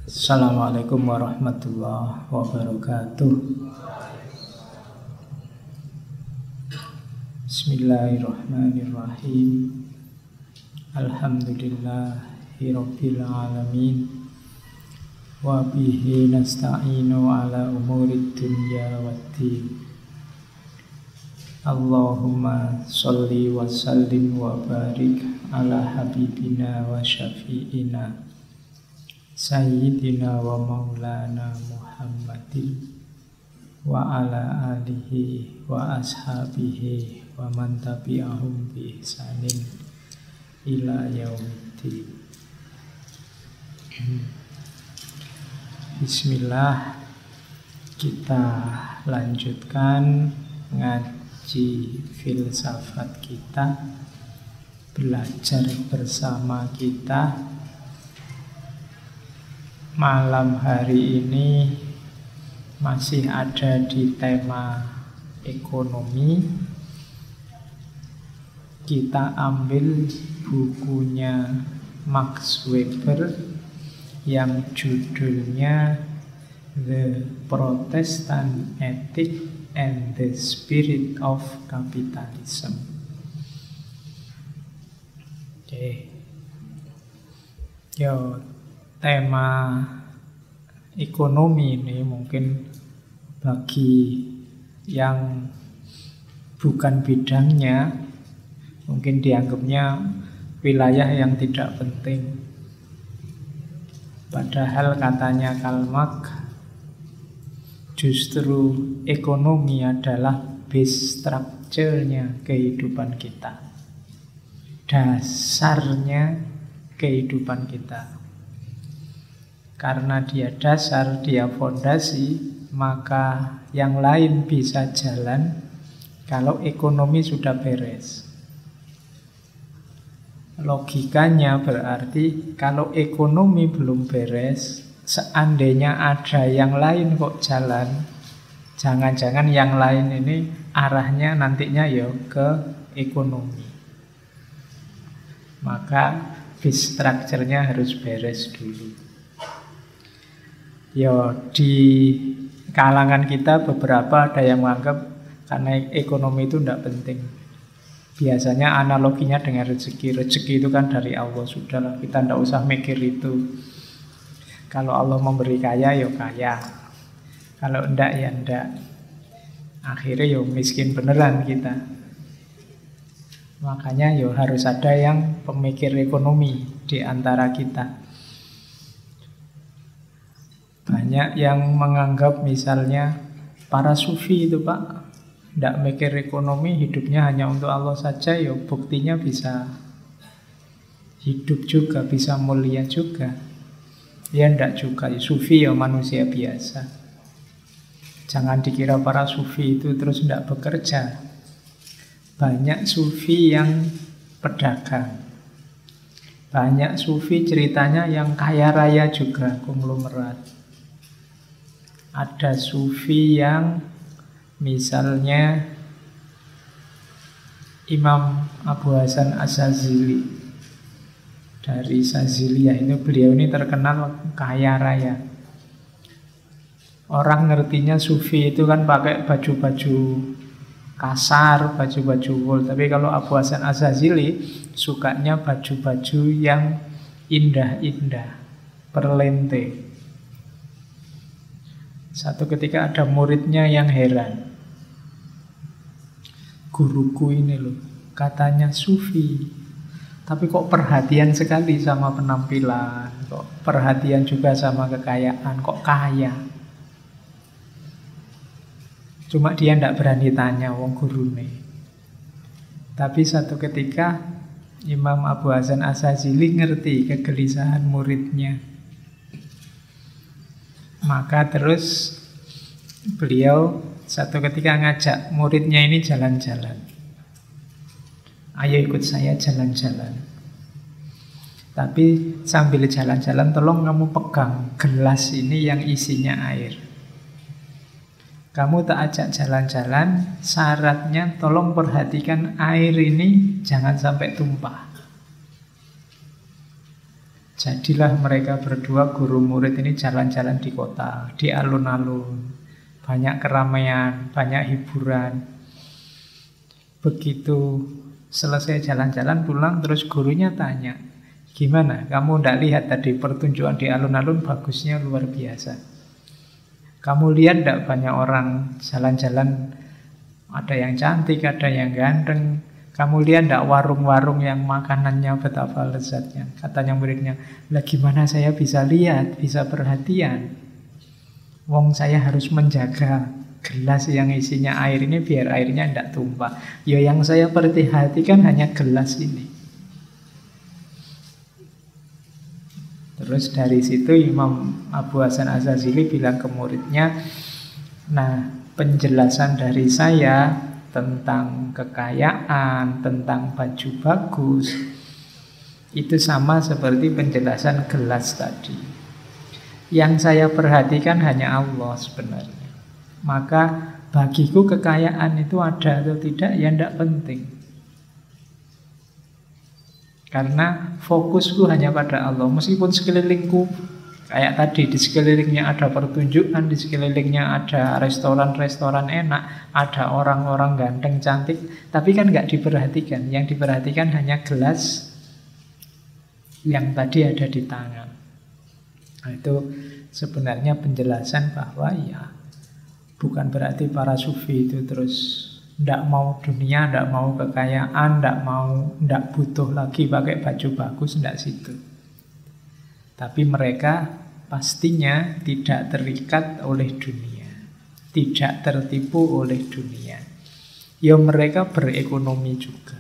Assalamualaikum warahmatullahi wabarakatuh. Bismillahirrahmanirrahim. Alhamdulillahirabbil alamin. Wa bihi nasta'inu ala umurid dunya waddin. Allahumma sholli wa sallim wa barik ala habibina wa syafi'ina Sayyidina wa maulana Muhammadin wa ala alihi wa ashabihi wa man tabi'ahum bi ihsanin ila yaumiddin. Bismillah, kita lanjutkan ngaji filsafat kita, belajar bersama kita. Malam hari ini masih ada di tema ekonomi. Kita ambil bukunya Max Weber yang judulnya The Protestant Ethic and the Spirit of Capitalism. Oke. Tema ekonomi ini mungkin bagi yang bukan bidangnya mungkin dianggapnya wilayah yang tidak penting. Padahal katanya Karl Marx, justru ekonomi adalah base structure-nya kehidupan kita, dasarnya kehidupan kita. Karena dia dasar, dia fondasi, maka yang lain bisa jalan kalau ekonomi sudah beres. Logikanya berarti kalau ekonomi belum beres, seandainya ada yang lain kok jalan, jangan-jangan yang lain ini arahnya nantinya ya ke ekonomi. Maka base structure-nya harus beres dulu. Di kalangan kita beberapa ada yang menganggap karena ekonomi itu tidak penting. Biasanya analoginya dengan rezeki. Rezeki itu kan dari Allah, sudahlah kita tidak usah mikir itu. Kalau Allah memberi kaya, ya kaya. Kalau enggak, ya enggak. Akhirnya miskin beneran kita. Makanya harus ada yang pemikir ekonomi di antara kita. Banyak yang menganggap misalnya para sufi itu Pak, tidak mikir ekonomi, hidupnya hanya untuk Allah saja, buktinya bisa hidup juga, bisa mulia juga. Ya tidak juga, sufi manusia biasa. Jangan dikira para sufi itu terus tidak bekerja. Banyak sufi yang pedagang. Banyak sufi ceritanya yang kaya raya juga, konglomerat. Ada sufi yang misalnya Imam Abu Hasan Asyazili dari Saziliyah, beliau ini terkenal kaya raya. Orang ngertinya sufi itu kan pakai baju-baju kasar, baju-baju wool. Tapi kalau Abu Hasan Asyazili sukanya baju-baju yang indah-indah, perlente. Satu ketika ada muridnya yang heran. Guruku ini loh, katanya sufi, tapi kok perhatian sekali sama penampilan, kok perhatian juga sama kekayaan, kok kaya. Cuma dia tidak berani tanya wong gurune. Tapi satu ketika Imam Abu Hasan Asyazili ngerti kegelisahan muridnya. Maka terus beliau satu ketika ngajak muridnya ini jalan-jalan. Ayo ikut saya jalan-jalan. Tapi sambil jalan-jalan tolong kamu pegang gelas ini yang isinya air. Kamu tak ajak jalan-jalan, syaratnya tolong perhatikan air ini jangan sampai tumpah. Jadilah mereka berdua guru murid ini jalan-jalan di kota, di alun-alun. Banyak keramaian, banyak hiburan. Begitu selesai jalan-jalan pulang, terus gurunya tanya, gimana? Kamu tidak lihat tadi pertunjukan di alun-alun bagusnya luar biasa. Kamu lihat tidak banyak orang jalan-jalan, ada yang cantik, ada yang ganteng. Kamu lihat tidak warung-warung yang makanannya betapa lezatnya? Katanya muridnya, lah gimana saya bisa lihat, bisa perhatian? Wong saya harus menjaga gelas yang isinya air ini biar airnya tidak tumpah. Ya yang saya perhatikan hanya gelas ini. Terus dari situ Imam Abu Hasan Asyadzili bilang ke muridnya, nah penjelasan dari saya tentang kekayaan, tentang baju bagus, itu sama seperti penjelasan gelas tadi. Yang saya perhatikan hanya Allah sebenarnya. Maka bagiku kekayaan itu ada atau tidak ya tidak penting. Karena fokusku hanya pada Allah. Meskipun sekelilingku kayak tadi, di sekelilingnya ada pertunjukan, di sekelilingnya ada restoran-restoran enak, ada orang-orang ganteng cantik, tapi kan nggak diperhatikan. Yang diperhatikan hanya gelas yang tadi ada di tangan. Nah, itu sebenarnya penjelasan bahwa ya bukan berarti para sufi itu terus tidak mau dunia, tidak mau kekayaan, tidak butuh lagi pakai baju bagus, tidak situ. Tapi mereka pastinya tidak terikat oleh dunia, tidak tertipu oleh dunia. Ya mereka berekonomi juga.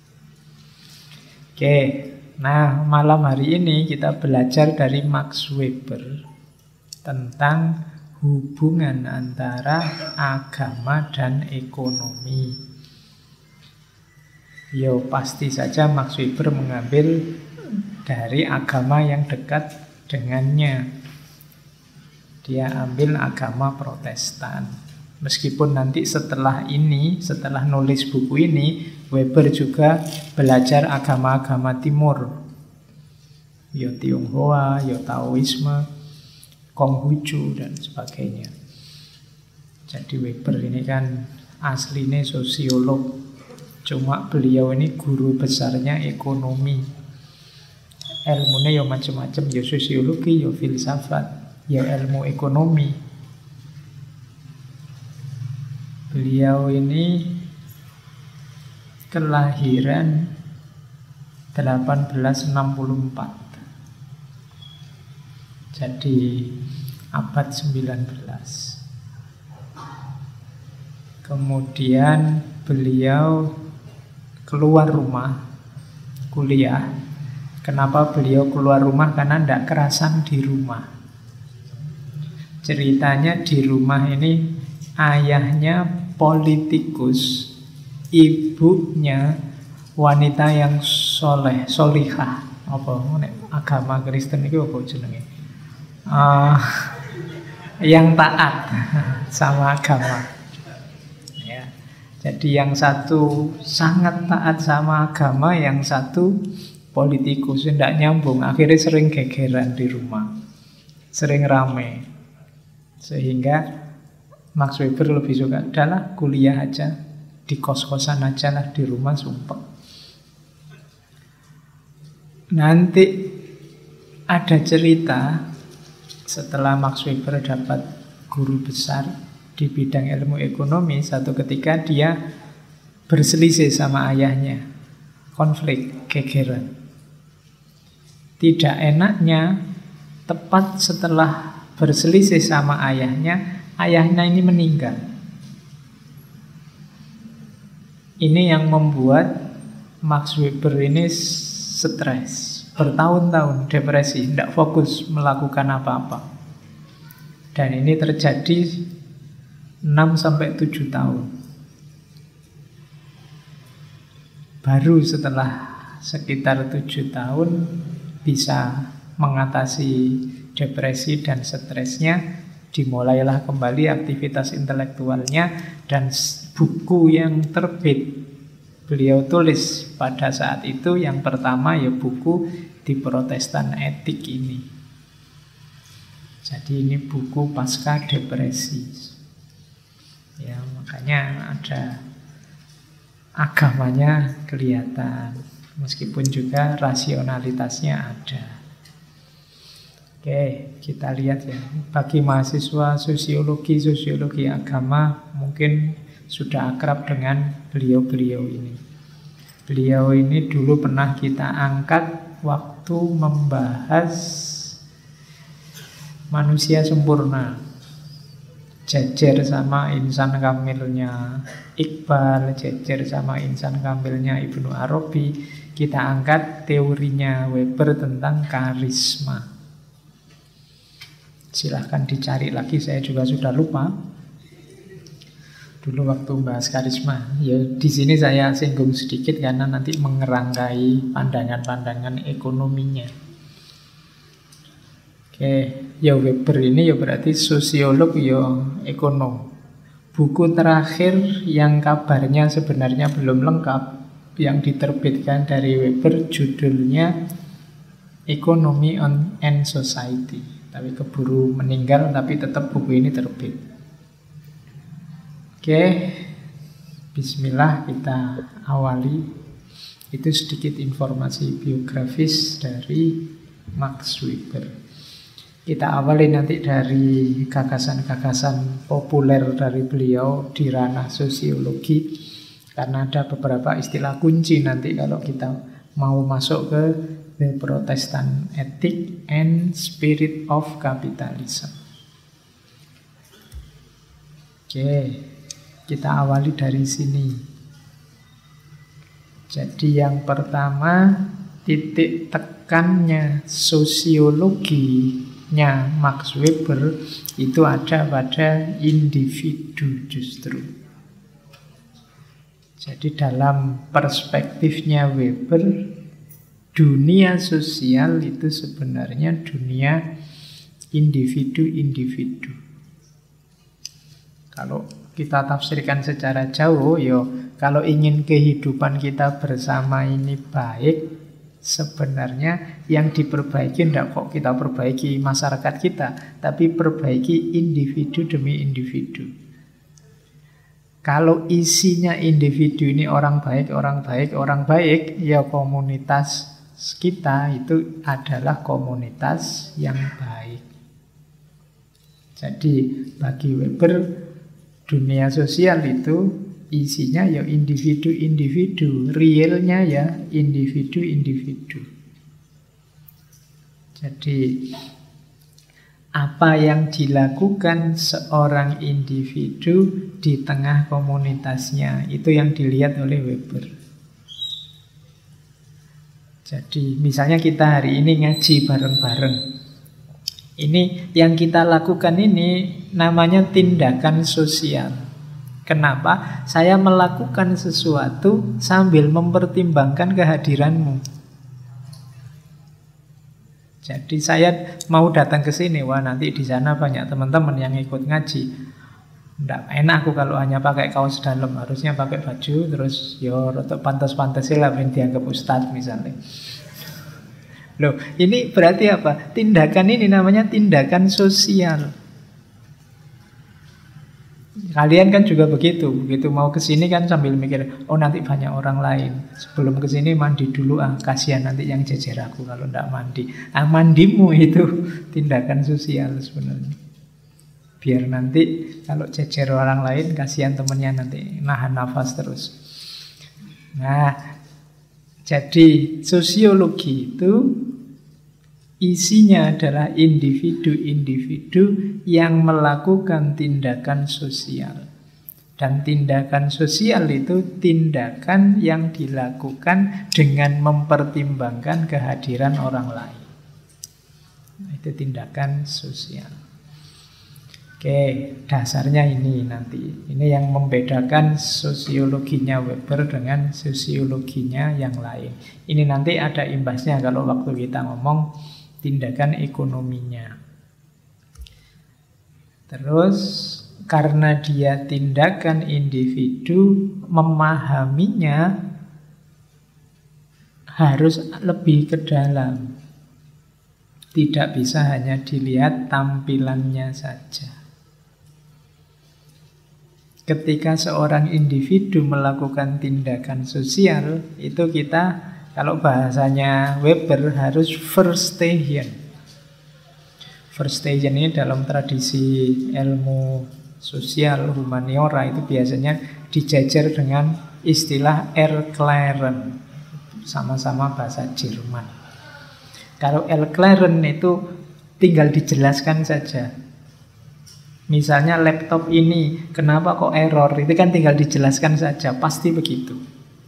Oke, nah malam hari ini kita belajar dari Max Weber tentang hubungan antara agama dan ekonomi. Yo pasti saja Max Weber mengambil dari agama yang dekat dengannya. Dia ambil agama Protestan. Meskipun nanti setelah ini, setelah nulis buku ini, Weber juga belajar agama-agama timur. Yo Tionghoa, yo Taoisme, Konghucu dan sebagainya. Jadi Weber ini kan aslinya sosiolog, cuma beliau ini guru besarnya ekonomi. Ilmunya ya macam-macam, ya sosiologi, ya filsafat, ya ilmu ekonomi. Beliau ini kelahiran 1864. Jadi abad 19. Kemudian beliau keluar rumah kuliah. Kenapa beliau keluar rumah? Karena tidak kerasan di rumah. Ceritanya di rumah ini ayahnya politikus, ibunya wanita yang solihah. Apa agama Kristen itu apa jenenge? Yang taat sama agama ya. Jadi yang satu sangat taat sama agama, yang satu politikus, tidak nyambung. Akhirnya sering gegeran di rumah, sering rame. Sehingga Max Weber lebih suka, udahlah kuliah aja, di kos-kosan aja lah, di rumah sumpah. Nanti ada cerita setelah Max Weber dapat guru besar di bidang ilmu ekonomi, satu ketika dia berselisih sama ayahnya, konflik, gegeran. Tidak enaknya, tepat setelah berselisih sama ayahnya ini meninggal. Ini yang membuat Max Weber ini stres, bertahun-tahun depresi, tidak fokus melakukan apa-apa. Dan ini terjadi 6-7 tahun. Baru setelah sekitar 7 tahun bisa mengatasi depresi dan stresnya, dimulailah kembali aktivitas intelektualnya, dan buku yang terbit beliau tulis pada saat itu yang pertama ya buku di Protestan etik ini. Jadi ini buku pasca depresi. Ya, makanya ada agamanya kelihatan, meskipun juga rasionalitasnya ada. Oke, kita lihat ya. Bagi mahasiswa sosiologi agama mungkin sudah akrab dengan beliau-beliau ini. Beliau ini dulu pernah kita angkat waktu membahas manusia sempurna, jejer sama insan kamilnya Iqbal, jejer sama insan kamilnya Ibnu Arabi. Kita angkat teorinya Weber tentang karisma. Silahkan dicari lagi, saya juga sudah lupa dulu waktu bahas karisma. Ya, di sini saya singgung sedikit karena nanti mengerangkai pandangan-pandangan ekonominya. Oke, ya Weber ini ya berarti sosiolog ya ekonom. Buku terakhir yang kabarnya sebenarnya belum lengkap yang diterbitkan dari Weber judulnya Economy and Society. Tapi keburu meninggal, tapi tetap buku ini terbit. Oke, bismillah kita awali. Itu sedikit informasi biografis dari Max Weber. Kita awali nanti dari gagasan-gagasan populer dari beliau di ranah sosiologi, karena ada beberapa istilah kunci nanti kalau kita mau masuk ke The Protestant Ethic and Spirit of Capitalism. Oke, kita awali dari sini. Jadi yang pertama, titik tekannya sosiologinya Max Weber itu ada pada individu justru. Jadi dalam perspektifnya Weber, dunia sosial itu sebenarnya dunia individu-individu. Kalau kita tafsirkan secara jauh, kalau ingin kehidupan kita bersama ini baik, sebenarnya yang diperbaiki tidak kok kita perbaiki masyarakat kita, tapi perbaiki individu demi individu. Kalau isinya individu ini orang baik, ya komunitas kita itu adalah komunitas yang baik. Jadi bagi Weber, dunia sosial itu isinya ya individu-individu, realnya ya individu-individu. Jadi apa yang dilakukan seorang individu di tengah komunitasnya, itu yang dilihat oleh Weber. Jadi misalnya kita hari ini ngaji bareng-bareng. Ini yang kita lakukan ini namanya tindakan sosial. Kenapa? Saya melakukan sesuatu sambil mempertimbangkan kehadiranmu. Jadi saya mau datang ke sini, wah nanti di sana banyak teman-teman yang ikut ngaji. Nggak enak aku kalau hanya pakai kaos dalam, harusnya pakai baju, terus rotok pantas-pantasin lah dianggap ustadz misalnya. Loh, ini berarti apa? Tindakan ini namanya tindakan sosial. Kalian kan juga begitu mau ke sini kan sambil mikir, oh nanti banyak orang lain. Sebelum ke sini mandi dulu, kasihan nanti yang jejer aku kalau tidak mandi. Mandimu itu tindakan sosial sebenarnya. Biar nanti kalau jejer orang lain, kasihan temennya nanti nahan nafas terus. Nah, jadi sosiologi itu isinya adalah individu-individu yang melakukan tindakan sosial. Dan tindakan sosial itu tindakan yang dilakukan dengan mempertimbangkan kehadiran orang lain. Itu tindakan sosial. Oke, dasarnya ini nanti. Ini yang membedakan sosiologinya Weber dengan sosiologinya yang lain. Ini nanti ada imbasnya kalau waktu kita ngomong tindakan ekonominya. Terus karena dia tindakan individu, memahaminya harus lebih ke dalam. Tidak bisa hanya dilihat tampilannya saja. Ketika seorang individu melakukan tindakan sosial, itu kita, kalau bahasanya Weber, harus Verstehen. Verstehen ini dalam tradisi ilmu sosial, humaniora, itu biasanya dijajar dengan istilah Erklären, sama-sama bahasa Jerman. Kalau Erklären itu tinggal dijelaskan saja. Misalnya laptop ini, kenapa kok error? Itu kan tinggal dijelaskan saja, pasti begitu.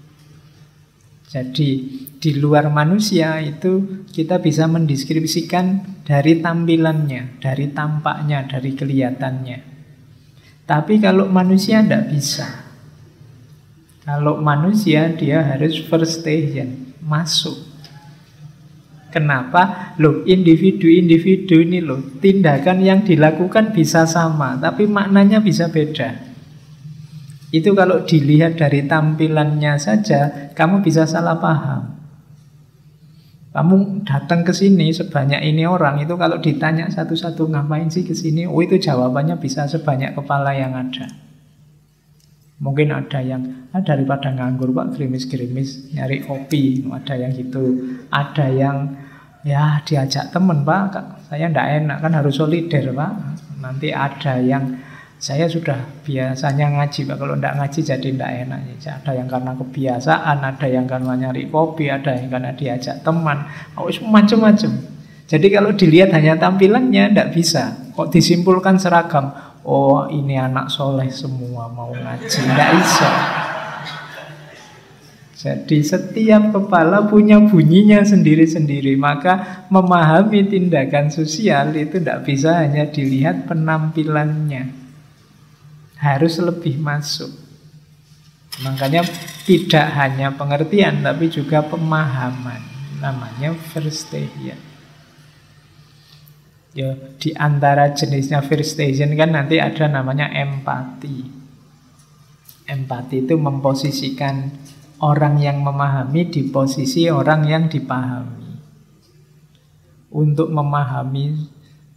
Jadi di luar manusia itu kita bisa mendeskripsikan dari tampilannya, dari tampaknya, dari kelihatannya. Tapi kalau manusia tidak bisa. Kalau manusia dia harus Verstehen, masuk. Kenapa? Loh, individu-individu ini loh, tindakan yang dilakukan bisa sama, tapi maknanya bisa beda. Itu kalau dilihat dari tampilannya saja, kamu bisa salah paham. Kamu datang ke sini sebanyak ini orang, itu kalau ditanya satu-satu ngapain sih ke sini, oh itu jawabannya bisa sebanyak kepala yang ada. Mungkin ada yang daripada nganggur Pak, gerimis-gerimis nyari kopi, ada yang gitu. Ada yang ya diajak temen Pak, saya ndak enak, kan harus solider Pak. Nanti ada yang saya sudah biasanya ngaji Pak, kalau ndak ngaji jadi ndak enak. Ada yang karena kebiasaan, ada yang karena nyari kopi, ada yang karena diajak teman, macam-macam. Jadi kalau dilihat hanya tampilannya ndak bisa. Kok disimpulkan seragam? Oh ini anak soleh semua mau ngaji, nggak bisa. Jadi setiap kepala punya bunyinya sendiri-sendiri. Maka memahami tindakan sosial itu tidak bisa hanya dilihat penampilannya, harus lebih masuk. Makanya tidak hanya pengertian tapi juga pemahaman. Namanya Verstehen. Ya, di antara jenisnya Verstehen kan nanti ada namanya empati. Empati itu memposisikan orang yang memahami di posisi orang yang dipahami. Untuk memahami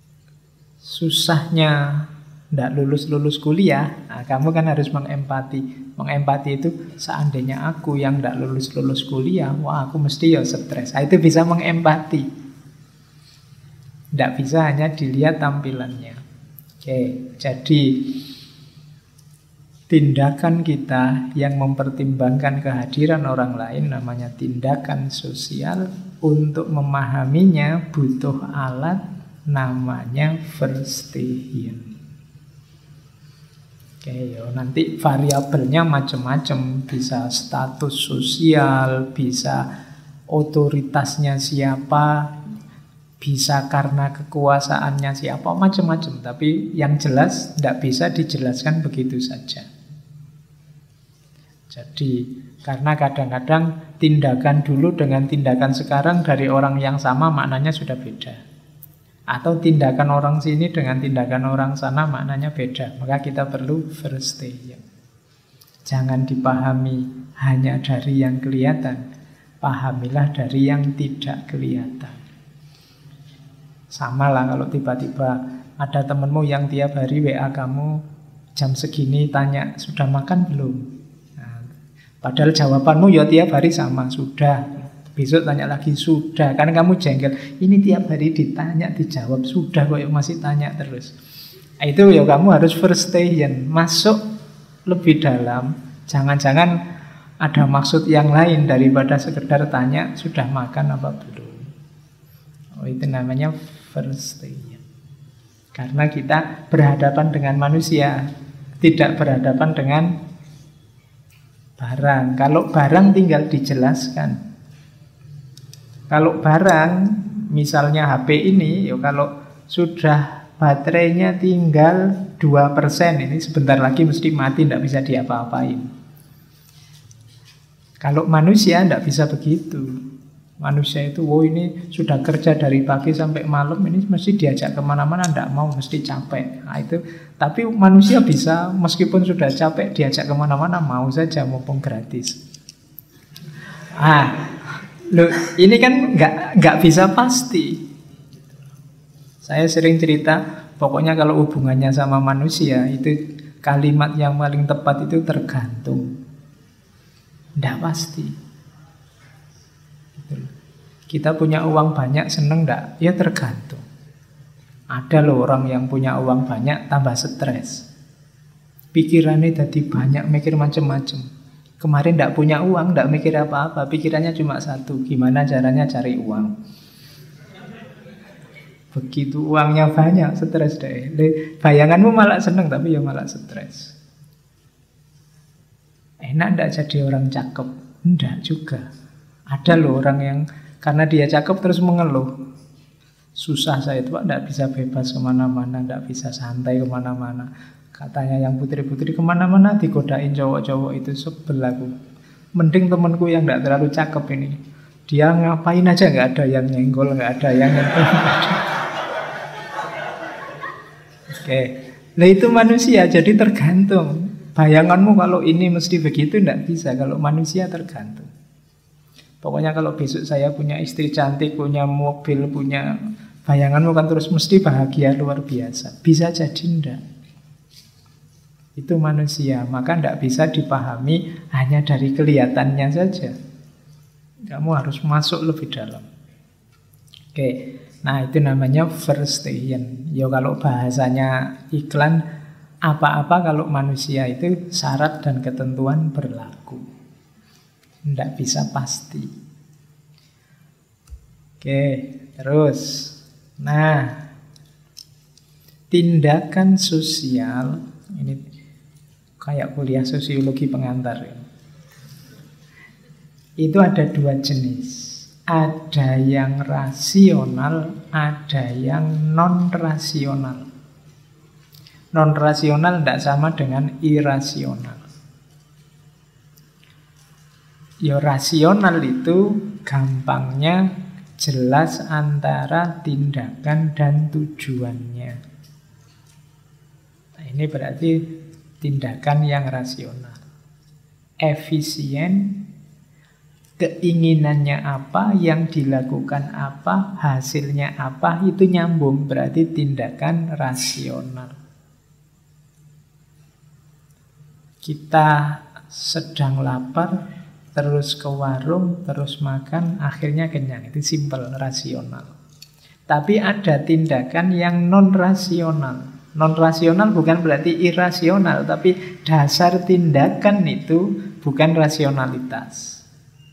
susahnya tidak lulus-lulus kuliah, nah, kamu kan harus mengempati. Mengempati itu seandainya aku yang tidak lulus-lulus kuliah, wah aku mesti ya stres. Nah, itu bisa mengempati. Tidak bisa hanya dilihat tampilannya. Oke, jadi tindakan kita yang mempertimbangkan kehadiran orang lain namanya tindakan sosial. Untuk memahaminya butuh alat namanya Verstehen. Oke, nanti variabelnya macam-macam. Bisa status sosial, bisa otoritasnya siapa, bisa karena kekuasaannya siapa, macam-macam. Tapi yang jelas tidak bisa dijelaskan begitu saja. Jadi karena kadang-kadang tindakan dulu dengan tindakan sekarang dari orang yang sama maknanya sudah beda. Atau tindakan orang sini dengan tindakan orang sana maknanya beda. Maka kita perlu Verstehen. Jangan dipahami hanya dari yang kelihatan, pahamilah dari yang tidak kelihatan. Sama lah kalau tiba-tiba ada temenmu yang tiap hari WA kamu jam segini tanya, sudah makan belum? Nah, padahal jawabanmu ya tiap hari sama, sudah. Besok tanya lagi, sudah. Karena kamu jengkel, ini tiap hari ditanya, dijawab, sudah kok masih tanya terus. Nah, itu ya kamu harus Verstehen, masuk lebih dalam. Jangan-jangan ada maksud yang lain daripada sekedar tanya, sudah makan apa belum? Oh, itu namanya Verstehen. Karena kita berhadapan dengan manusia, tidak berhadapan dengan barang. Kalau barang tinggal dijelaskan. Kalau barang, misalnya HP ini, ya kalau sudah baterainya tinggal 2%, ini sebentar lagi mesti mati, tidak bisa diapa-apain. Kalau manusia tidak bisa begitu. Manusia itu, oh ini sudah kerja dari pagi sampai malam, ini mesti diajak kemana-mana, tidak mau, mesti capek. Nah, itu. Tapi manusia bisa, meskipun sudah capek, diajak kemana-mana, mau saja, mumpung gratis. Loh, ini kan nggak bisa pasti. Saya sering cerita, pokoknya kalau hubungannya sama manusia itu kalimat yang paling tepat itu tergantung. Nggak pasti. Kita punya uang banyak, seneng nggak? Ya tergantung. Ada loh orang yang punya uang banyak tambah stres. Pikirannya jadi banyak, mikir macam-macam. Kemarin nggak punya uang, nggak mikir apa-apa, pikirannya cuma satu, gimana caranya cari uang. Begitu uangnya banyak, stres deh. Bayanganmu malah seneng, tapi ya malah stres. Enak nggak jadi orang cakep? Enggak juga. Ada loh orang yang karena dia cakep terus mengeluh. Susah saya itu Pak, nggak bisa bebas kemana-mana, nggak bisa santai kemana-mana. Katanya yang putri-putri kemana-mana digodain cowok-cowok, itu sebel aku. Mending temanku yang nggak terlalu cakep ini. Dia ngapain aja nggak ada yang nyenggol, nggak ada yang nyentuh. Oke, nah itu manusia, jadi tergantung. Bayanganmu kalau ini mesti begitu, nggak bisa. Kalau manusia tergantung. Pokoknya kalau besok saya punya istri cantik, punya mobil, punya bayanganmu kan terus mesti bahagia luar biasa. Bisa jadi enggak. Itu manusia, maka enggak bisa dipahami hanya dari kelihatannya saja. Kamu harus masuk lebih dalam. Oke, nah itu namanya verstehen. Ya kalau bahasanya iklan, apa-apa kalau manusia itu syarat dan ketentuan berlaku. Tidak bisa pasti. Oke, terus. Nah, tindakan sosial, ini kayak kuliah sosiologi pengantar ya. Itu ada dua jenis. Ada yang rasional, ada yang non-rasional. Non-rasional tidak sama dengan irasional. Ya rasional itu gampangnya jelas antara tindakan dan tujuannya. Nah, ini berarti tindakan yang rasional. Efisien, keinginannya apa, yang dilakukan apa, hasilnya apa, itu nyambung, berarti tindakan rasional. Kita sedang lapar, terus ke warung, terus makan, akhirnya kenyang. Itu simple, rasional. Tapi ada tindakan yang non-rasional. Non-rasional bukan berarti irasional, tapi dasar tindakan itu bukan rasionalitas.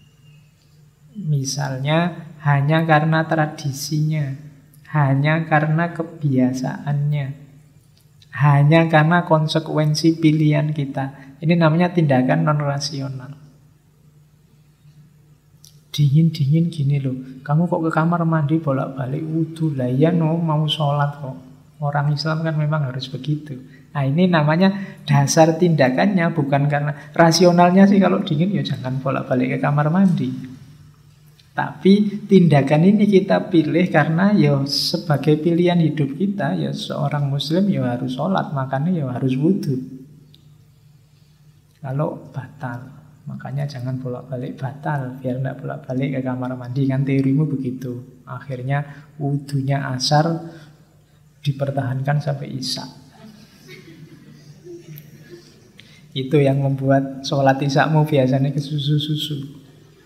Misalnya hanya karena tradisinya, hanya karena kebiasaannya, hanya karena konsekuensi pilihan kita. Ini namanya tindakan non-rasional. Dingin-dingin gini loh, kamu kok ke kamar mandi bolak-balik wudu? Lah ya no, mau sholat kok. Orang Islam kan memang harus begitu. Nah ini namanya dasar tindakannya, bukan karena rasionalnya sih kalau dingin ya jangan bolak-balik ke kamar mandi. Tapi tindakan ini kita pilih karena ya sebagai pilihan hidup kita, ya seorang muslim ya harus sholat, makanya ya harus wudu. Kalau batal, makanya jangan bolak-balik batal, biar tidak bolak-balik ke kamar mandi. Kan teorimu begitu. Akhirnya wudunya asar dipertahankan sampai isya. Itu yang membuat sholat isyamu biasanya kesusu-susu.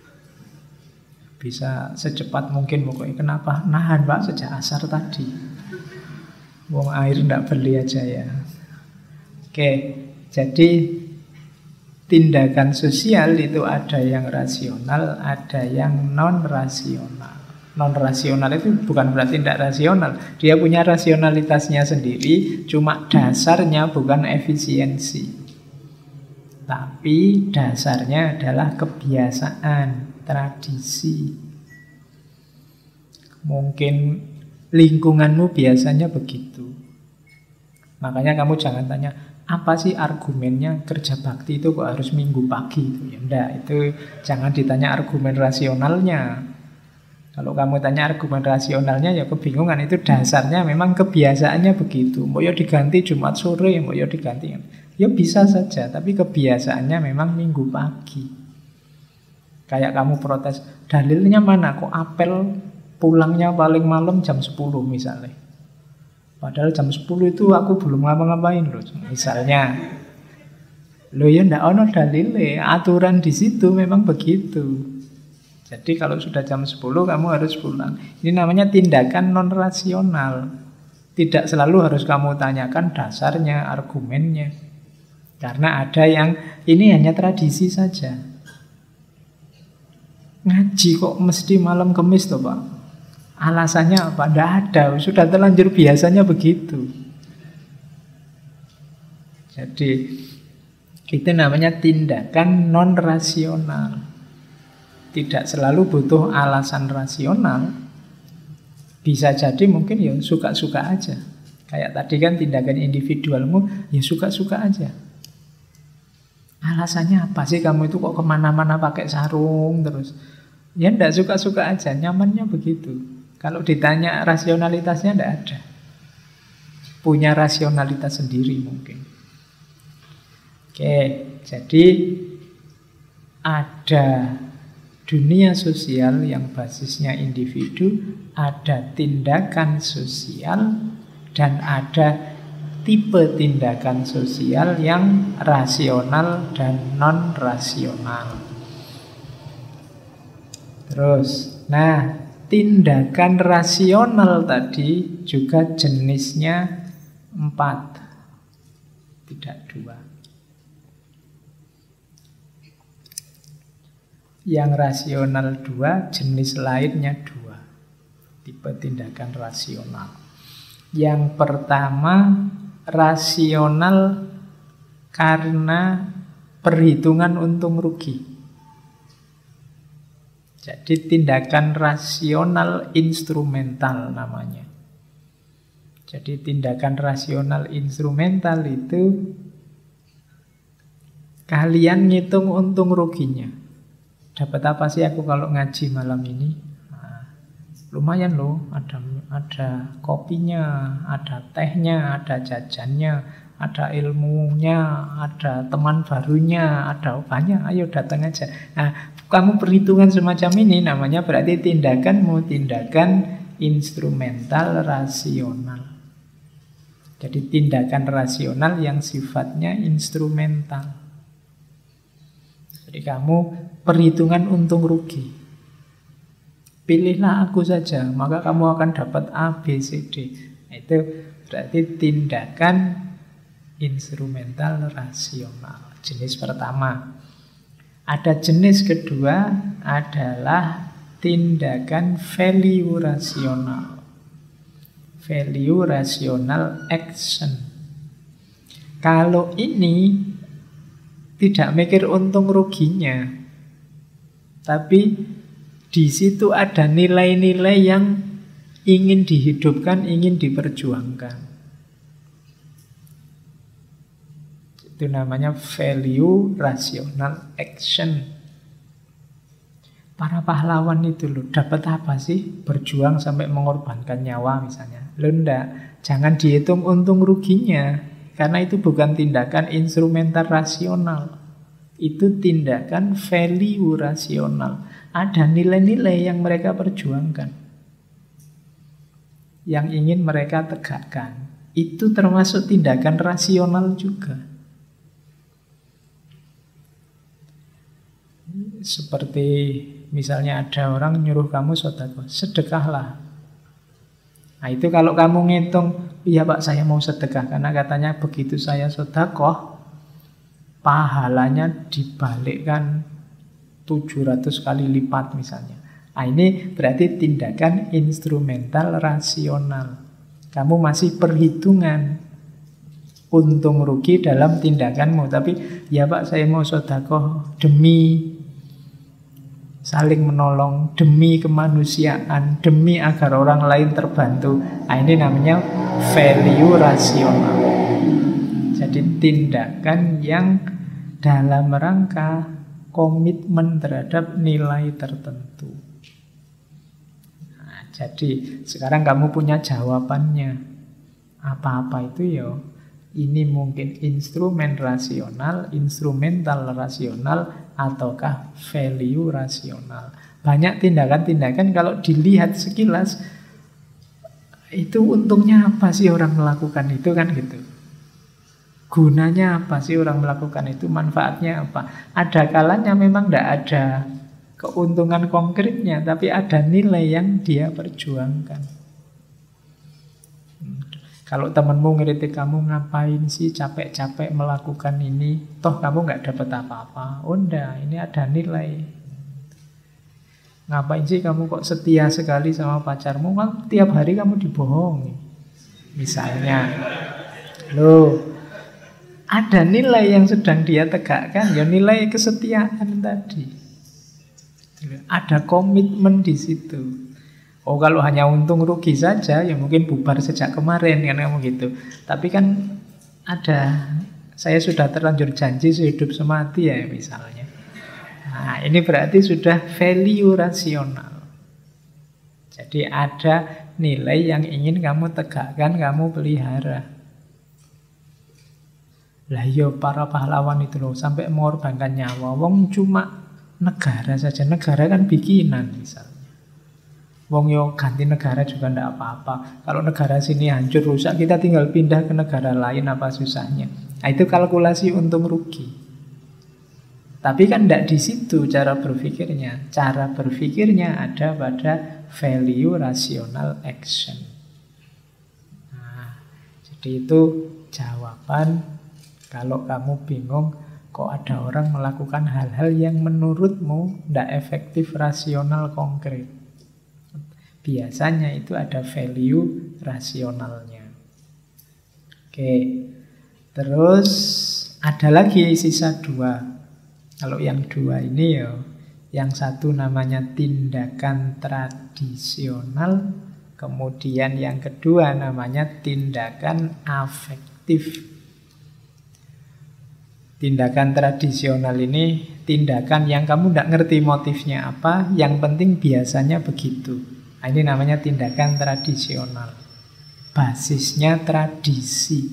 Bisa secepat mungkin pokoknya. Kenapa? Nahan Pak sejak asar tadi. Wong air tidak beli aja ya. Oke, jadi tindakan sosial itu ada yang rasional, ada yang non-rasional. Non-rasional itu bukan berarti tidak rasional. Dia punya rasionalitasnya sendiri, cuma dasarnya bukan efisiensi. Tapi dasarnya adalah kebiasaan, tradisi. Mungkin lingkunganmu biasanya begitu. Makanya kamu jangan tanya, apa sih argumennya kerja bakti itu kok harus minggu pagi? Ya enggak, itu jangan ditanya argumen rasionalnya. Kalau kamu tanya argumen rasionalnya ya kebingungan. Itu dasarnya memang kebiasaannya begitu. Mau ya diganti Jumat sore, mau ya diganti. Ya bisa saja, tapi kebiasaannya memang minggu pagi. Kayak kamu protes, Dalilnya mana? Kok apel pulangnya paling malam jam 10 misalnya. Padahal jam 10 itu aku belum ngapa-ngapain loh. Misalnya. Loh ya ndak ono dalile, aturan di situ memang begitu. Jadi kalau sudah jam 10 kamu harus pulang. Ini namanya tindakan non rasional. Tidak selalu harus kamu tanyakan dasarnya, argumennya. Karena ada yang ini hanya tradisi saja. Ngaji kok mesti malam Kamis toh Pak? Alasannya apa? Tidak ada, sudah terlanjur biasanya begitu. Jadi itu namanya tindakan non rasional. Tidak selalu butuh alasan rasional. Bisa jadi mungkin ya suka-suka aja. Kayak tadi kan tindakan individualmu ya suka-suka aja. Alasannya apa sih kamu itu kok kemana-mana pakai sarung terus? Ya enggak, suka-suka aja, nyamannya begitu. Kalau ditanya rasionalitasnya enggak ada. Punya rasionalitas sendiri mungkin. Oke, jadi ada dunia sosial yang basisnya individu, ada tindakan sosial, dan ada tipe tindakan sosial yang rasional dan non-rasional. Terus, nah, tindakan rasional tadi juga jenisnya 4, tidak 2. Yang rasional 2, jenis lainnya 2. Tipe tindakan rasional. Yang pertama, rasional karena perhitungan untung rugi. Jadi tindakan rasional instrumental namanya. Jadi tindakan rasional instrumental itu kalian ngitung untung ruginya. Dapat apa sih aku kalau ngaji malam ini? Nah, lumayan loh, ada kopinya, ada tehnya, ada jajannya, ada ilmunya, ada teman barunya, ada banyak, ayo datang aja. Nah, kamu perhitungan semacam ini namanya berarti tindakanmu tindakan instrumental rasional. Jadi tindakan rasional yang sifatnya instrumental. Jadi kamu perhitungan untung rugi. Pilihlah aku saja, maka kamu akan dapat A, B, C, D. Itu berarti tindakan instrumental rasional. Jenis pertama. Ada jenis kedua adalah tindakan value rasional. Value rasional action. Kalau ini tidak mikir untung ruginya, tapi di situ ada nilai-nilai yang ingin dihidupkan, ingin diperjuangkan. Itu namanya value rational action. Para pahlawan itu loh, dapat apa sih berjuang sampai mengorbankan nyawa misalnya? Loh enggak, jangan dihitung untung ruginya. Karena itu bukan tindakan instrumental rasional. Itu tindakan value rasional. Ada nilai-nilai yang mereka perjuangkan, yang ingin mereka tegakkan. Itu termasuk tindakan rasional juga. Seperti misalnya ada orang nyuruh kamu sedekah, sedekahlah. Nah itu kalau kamu ngitung, iya Pak saya mau sedekah, karena katanya begitu saya sedekah, pahalanya dibalikkan 700 kali lipat misalnya. Nah ini berarti tindakan instrumental rasional. Kamu masih perhitungan untung rugi dalam tindakanmu. Tapi ya Pak saya mau sedekah demi saling menolong, demi kemanusiaan, demi agar orang lain terbantu. Nah, ini namanya value rasional. Jadi tindakan yang dalam rangka komitmen terhadap nilai tertentu. Nah, jadi sekarang kamu punya jawabannya. Apa-apa itu ya, ini mungkin instrumen rasional, instrumental rasional, ataukah value rasional. Banyak tindakan-tindakan kalau dilihat sekilas, itu untungnya apa sih orang melakukan itu kan gitu. Gunanya apa sih orang melakukan itu, manfaatnya apa. Ada kalanya memang tidak ada keuntungan konkretnya, tapi ada nilai yang dia perjuangkan. Kalau temenmu ngeritik kamu, ngapain sih capek-capek melakukan ini, toh kamu nggak dapat apa-apa. Oh enggak, ini ada nilai. Ngapain sih kamu kok setia sekali sama pacarmu, kan tiap hari kamu dibohongi misalnya. Loh, ada nilai yang sedang dia tegakkan, ya nilai kesetiaan tadi. Ada komitmen di situ. Oh kalau hanya untung rugi saja, ya mungkin bubar sejak kemarin kan kamu gitu. Tapi kan ada, saya sudah terlanjur janji sehidup semati ya misalnya. Nah ini berarti sudah value rasional. Jadi ada nilai yang ingin kamu tegakkan, kamu pelihara. Lah iya para pahlawan itu loh, sampai mengorbankan nyawa. Wong cuma negara saja, negara kan bikinan misalnya. Wong yo ganti negara juga ndak apa-apa. Kalau negara sini hancur rusak, kita tinggal pindah ke negara lain, apa susahnya? Nah, itu kalkulasi untung rugi. Tapi kan ndak di situ cara berpikirnya. Cara berpikirnya ada pada value rational action. Nah, jadi itu jawaban kalau kamu bingung kok ada orang melakukan hal-hal yang menurutmu ndak efektif, rasional, konkret. Biasanya itu ada value rasionalnya. Oke, terus ada lagi sisa 2. Kalau yang 2 ini ya, yang satu namanya tindakan tradisional, kemudian yang kedua namanya tindakan afektif. Tindakan tradisional ini tindakan yang kamu tidak ngerti motifnya apa, yang penting biasanya begitu. Nah, ini namanya tindakan tradisional. Basisnya tradisi.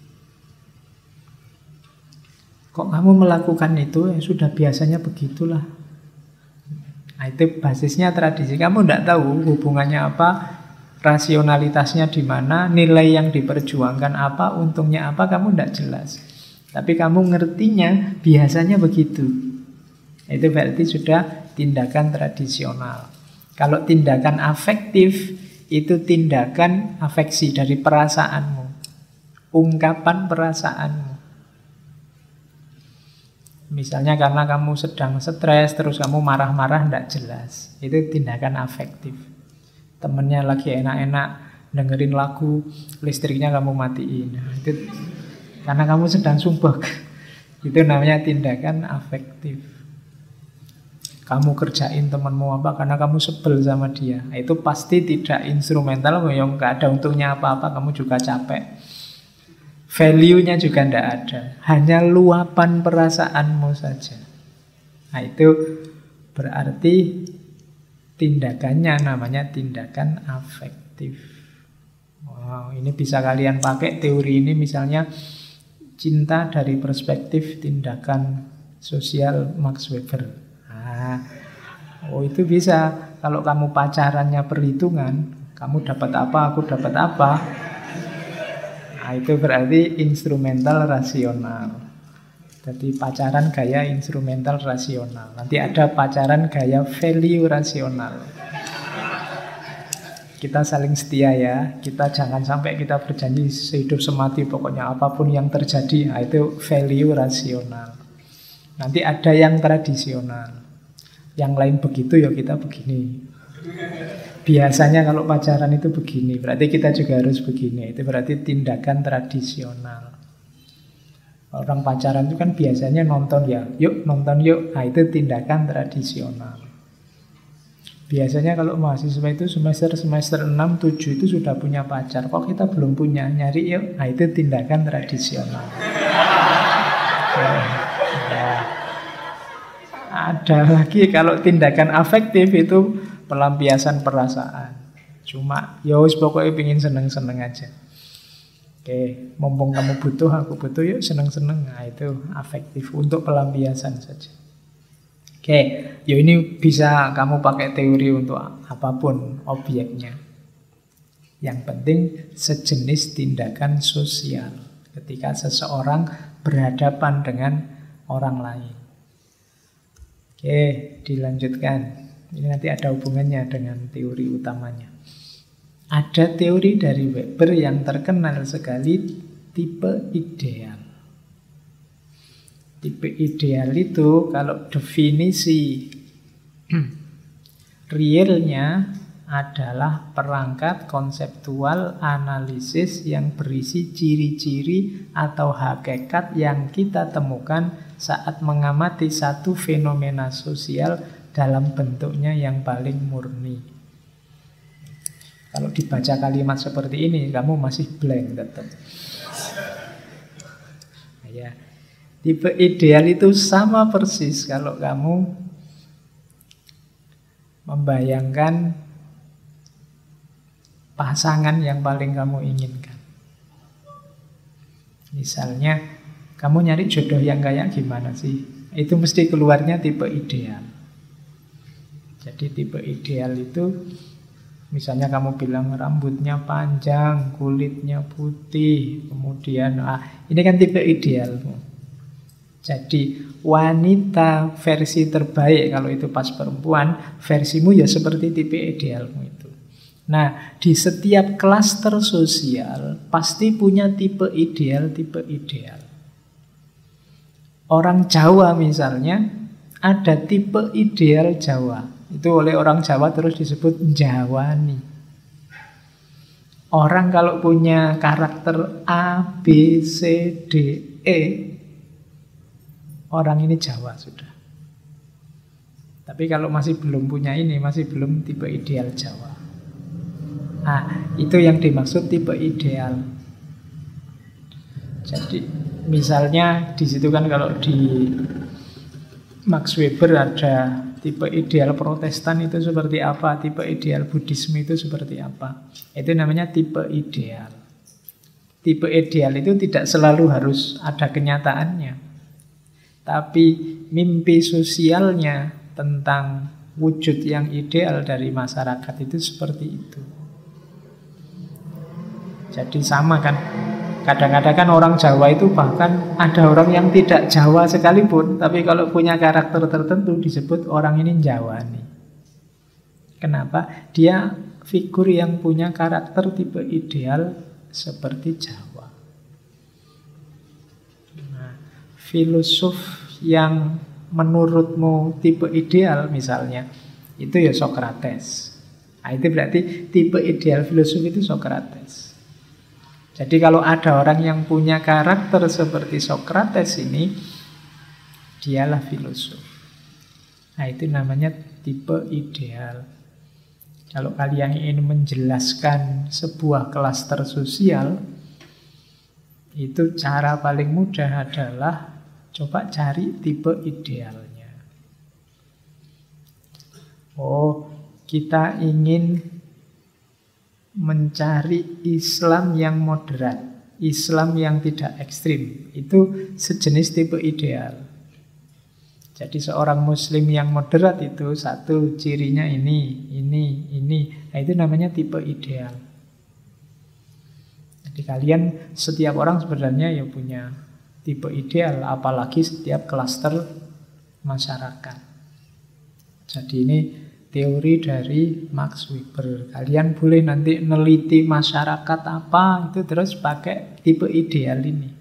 Kok kamu melakukan itu, ya sudah biasanya begitulah. Nah, itu basisnya tradisi. Kamu tidak tahu hubungannya apa, rasionalitasnya di mana, nilai yang diperjuangkan apa, untungnya apa, kamu tidak jelas. Tapi kamu ngertinya biasanya begitu. Itu berarti sudah tindakan tradisional. Kalau tindakan afektif, itu tindakan afeksi dari perasaanmu. Ungkapan perasaanmu. Misalnya karena kamu sedang stres, terus kamu marah-marah tidak jelas. Itu tindakan afektif. Temennya lagi enak-enak dengerin lagu, listriknya kamu matiin. Itu karena kamu sedang sumpek. Itu namanya tindakan afektif. Kamu kerjain temanmu apa karena kamu sebel sama dia. Itu pasti tidak instrumental, yang nggak ada untungnya apa-apa, kamu juga capek. Value-nya juga tidak ada. Hanya luapan perasaanmu saja. Nah itu berarti tindakannya namanya tindakan afektif. Wow, ini bisa kalian pakai teori ini misalnya cinta dari perspektif tindakan sosial Max Weber. Oh itu bisa. Kalau kamu pacarannya perhitungan, kamu dapat apa, aku dapat apa. Nah itu berarti instrumental rasional. Jadi pacaran gaya instrumental rasional. Nanti ada pacaran gaya value rasional. Kita saling setia ya. Kita jangan sampai kita berjanji sehidup semati, pokoknya apapun yang terjadi. Nah itu value rasional. Nanti ada yang tradisional. Yang lain begitu ya kita begini. Biasanya kalau pacaran itu begini, berarti kita juga harus begini. Itu berarti tindakan tradisional. Orang pacaran itu kan biasanya nonton ya, yuk nonton yuk. Nah itu tindakan tradisional. Biasanya kalau mahasiswa itu semester 6, 7 itu sudah punya pacar. Kok kita belum punya, nyari yuk. Nah itu tindakan tradisional. Ada lagi kalau tindakan afektif itu pelampiasan perasaan. Cuma ya wis pokoknya pengen seneng-seneng aja. Oke, mumpung kamu butuh, aku butuh, yuk seneng-seneng. Nah itu afektif untuk pelampiasan saja. Oke, ya ini bisa kamu pakai teori untuk apapun objeknya. Yang penting sejenis tindakan sosial ketika seseorang berhadapan dengan orang lain. Oke, dilanjutkan. Ini nanti ada hubungannya dengan teori utamanya. Ada teori dari Weber yang terkenal sekali, tipe ideal. Tipe ideal itu kalau definisi realnya adalah perangkat konseptual analisis yang berisi ciri-ciri atau hakikat yang kita temukan saat mengamati satu fenomena sosial dalam bentuknya yang paling murni. Kalau dibaca kalimat seperti ini, kamu masih blank tetap. Ya. Tipe ideal itu sama persis kalau kamu membayangkan pasangan yang paling kamu inginkan. Misalnya, kamu nyari jodoh yang kayak gimana sih? Itu mesti keluarnya tipe ideal. Jadi tipe ideal itu, misalnya kamu bilang rambutnya panjang, kulitnya putih, kemudian, ini kan tipe idealmu. Jadi wanita versi terbaik kalau itu pas perempuan, versimu ya seperti tipe idealmu itu. Nah, di setiap klaster sosial pasti punya tipe ideal. Orang Jawa misalnya ada tipe ideal Jawa. Itu oleh orang Jawa terus disebut Jawani. Orang kalau punya karakter A, B, C, D, E, orang ini Jawa sudah. Tapi kalau masih belum punya ini, masih belum tipe ideal Jawa. Itu yang dimaksud tipe ideal. Jadi misalnya di situ kan kalau di Max Weber ada tipe ideal Protestan itu seperti apa, tipe ideal Buddhisme itu seperti apa. Itu namanya tipe ideal. Tipe ideal itu tidak selalu harus ada kenyataannya. Tapi mimpi sosialnya tentang wujud yang ideal dari masyarakat itu seperti itu. Jadi sama kan. Kadang-kadang kan orang Jawa itu bahkan ada orang yang tidak Jawa sekalipun, tapi kalau punya karakter tertentu disebut orang ini Jawani. Kenapa? Dia figur yang punya karakter tipe ideal seperti Jawa. Nah, filosof yang menurutmu tipe ideal misalnya, itu ya Sokrates. Itu berarti tipe ideal filosof itu Sokrates. Jadi kalau ada orang yang punya karakter seperti Sokrates ini, dialah filosof. Itu namanya tipe ideal. Kalau kalian ingin menjelaskan sebuah klaster sosial, itu cara paling mudah adalah coba cari tipe idealnya. Kita ingin mencari Islam yang moderat, Islam yang tidak ekstrim. Itu sejenis tipe ideal. Jadi seorang muslim yang moderat itu satu cirinya ini. Itu namanya tipe ideal. Jadi kalian setiap orang sebenarnya ya punya tipe ideal, apalagi setiap klaster masyarakat. Jadi ini teori dari Max Weber. Kalian boleh nanti neliti masyarakat apa, itu terus pakai tipe ideal ini.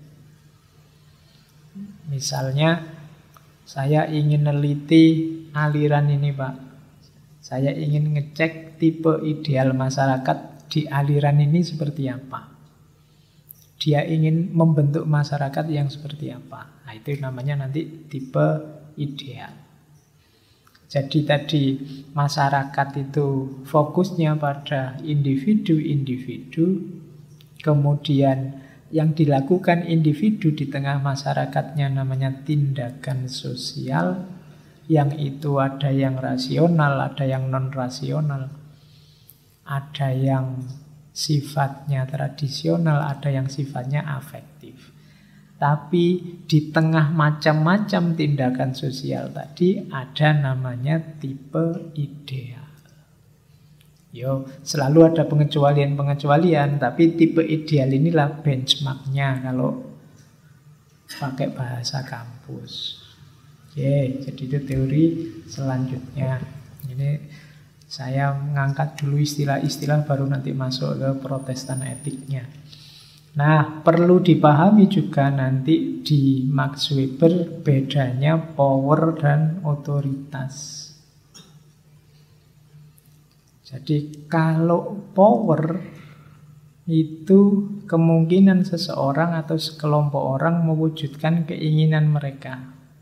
Misalnya, saya ingin neliti aliran ini, Pak. Saya ingin ngecek tipe ideal masyarakat di aliran ini seperti apa. Dia ingin membentuk masyarakat yang seperti apa. Itu namanya nanti tipe ideal. Jadi tadi masyarakat itu fokusnya pada individu-individu, kemudian yang dilakukan individu di tengah masyarakatnya namanya tindakan sosial, yang itu ada yang rasional, ada yang non-rasional, ada yang sifatnya tradisional, ada yang sifatnya afektif. Tapi di tengah macam-macam tindakan sosial tadi ada namanya tipe ideal. Yo, selalu ada pengecualian-pengecualian, tapi tipe ideal inilah benchmarknya kalau pakai bahasa kampus. Oke, jadi itu teori selanjutnya. Ini saya mengangkat dulu istilah-istilah, baru nanti masuk ke Protestan etiknya. Nah, perlu dipahami juga nanti di Max Weber bedanya power dan otoritas. Jadi kalau power itu kemungkinan seseorang atau sekelompok orang mewujudkan keinginan mereka.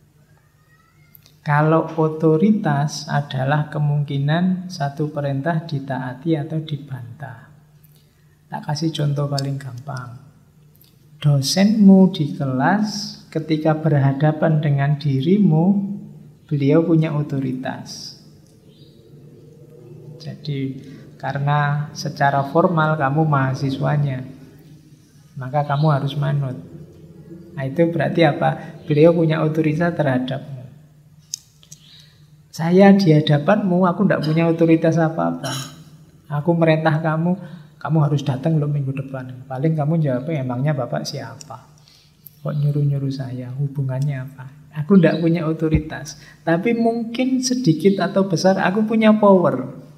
Kalau otoritas adalah kemungkinan satu perintah ditaati atau dibantah. Tak kasih contoh paling gampang. Dosenmu di kelas ketika berhadapan dengan dirimu, beliau punya otoritas. Jadi karena secara formal kamu mahasiswanya, maka kamu harus manut. Nah itu berarti apa? Beliau punya otoritas terhadapmu. Saya di hadapanmu, aku tidak punya otoritas apa-apa. Aku merintah kamu, kamu harus datang loh minggu depan. Paling kamu jawabnya, emangnya bapak siapa? Kok nyuruh-nyuruh saya? Hubungannya apa? Aku tidak punya otoritas. Tapi mungkin sedikit atau besar aku punya power.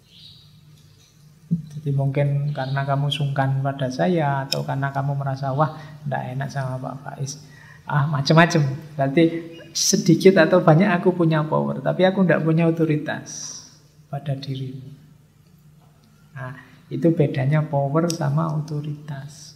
Jadi mungkin karena kamu sungkan pada saya, atau karena kamu merasa, wah tidak enak sama Pak Faiz. Macam-macam. Berarti sedikit atau banyak aku punya power, tapi aku tidak punya otoritas pada dirimu. Nah, itu bedanya power sama otoritas.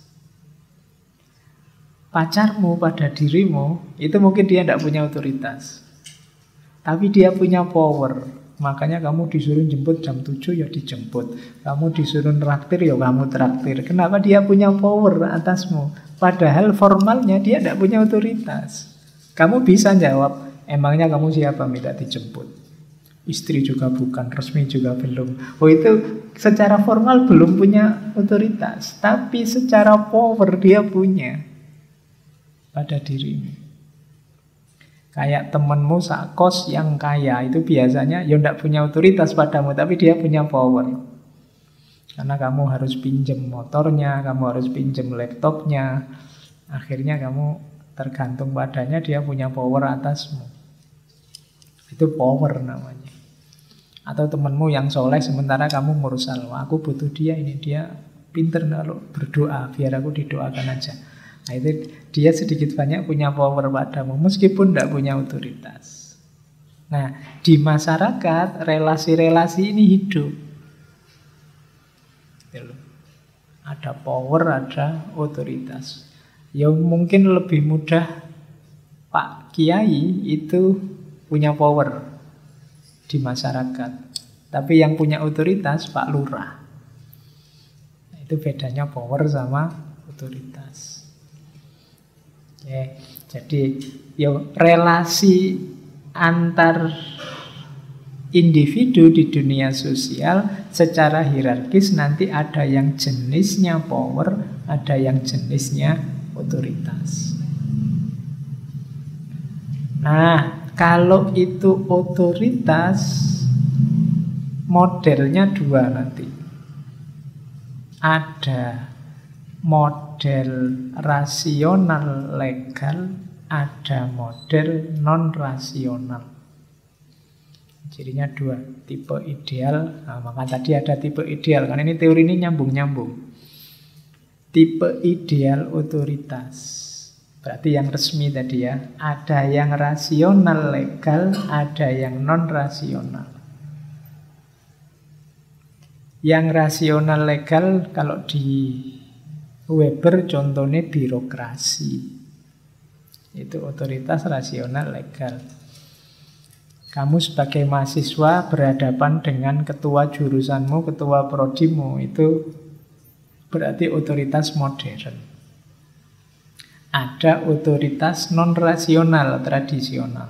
Pacarmu pada dirimu, itu mungkin dia tidak punya otoritas, tapi dia punya power. Makanya kamu disuruh jemput jam 7, ya dijemput. Kamu disuruh traktir, ya kamu traktir. Kenapa? Dia punya power atasmu. Padahal formalnya dia tidak punya otoritas. Kamu bisa jawab, emangnya kamu siapa minta dijemput? Istri juga bukan, resmi juga belum. Oh itu secara formal belum punya otoritas, tapi secara power dia punya pada dirimu. Kayak temenmu sakos yang kaya, itu biasanya ya tidak punya otoritas padamu, tapi dia punya power. Karena kamu harus pinjam motornya, kamu harus pinjam laptopnya. Akhirnya kamu tergantung padanya, dia punya power atasmu. Itu power namanya. Atau temenmu yang soleh sementara kamu mursal. Aku butuh dia, ini dia pinter kalau berdoa, biar aku didoakan aja. Nah itu dia sedikit banyak punya power padamu, meskipun tidak punya otoritas. Nah di masyarakat relasi-relasi ini hidup. Ada power, ada otoritas. Ya mungkin lebih mudah Pak Kiai itu punya power di masyarakat, tapi yang punya otoritas Pak Lurah. Nah, itu bedanya power sama otoritas. Jadi ya relasi antar individu di dunia sosial secara hierarkis nanti ada yang jenisnya power, ada yang jenisnya otoritas. Nah, kalau itu otoritas, modelnya dua nanti. Ada model rasional legal, ada model non-rasional. Cirinya dua, tipe ideal. Nah, maka tadi ada tipe ideal, karena ini teori ini nyambung-nyambung. Tipe ideal otoritas, berarti yang resmi tadi ya. Ada yang rasional legal, ada yang non-rasional. Yang rasional legal kalau di Weber contohnya birokrasi. Itu otoritas rasional legal. Kamu sebagai mahasiswa berhadapan dengan ketua jurusanmu, ketua prodimu, itu berarti otoritas modern. Ada otoritas non-rasional, tradisional.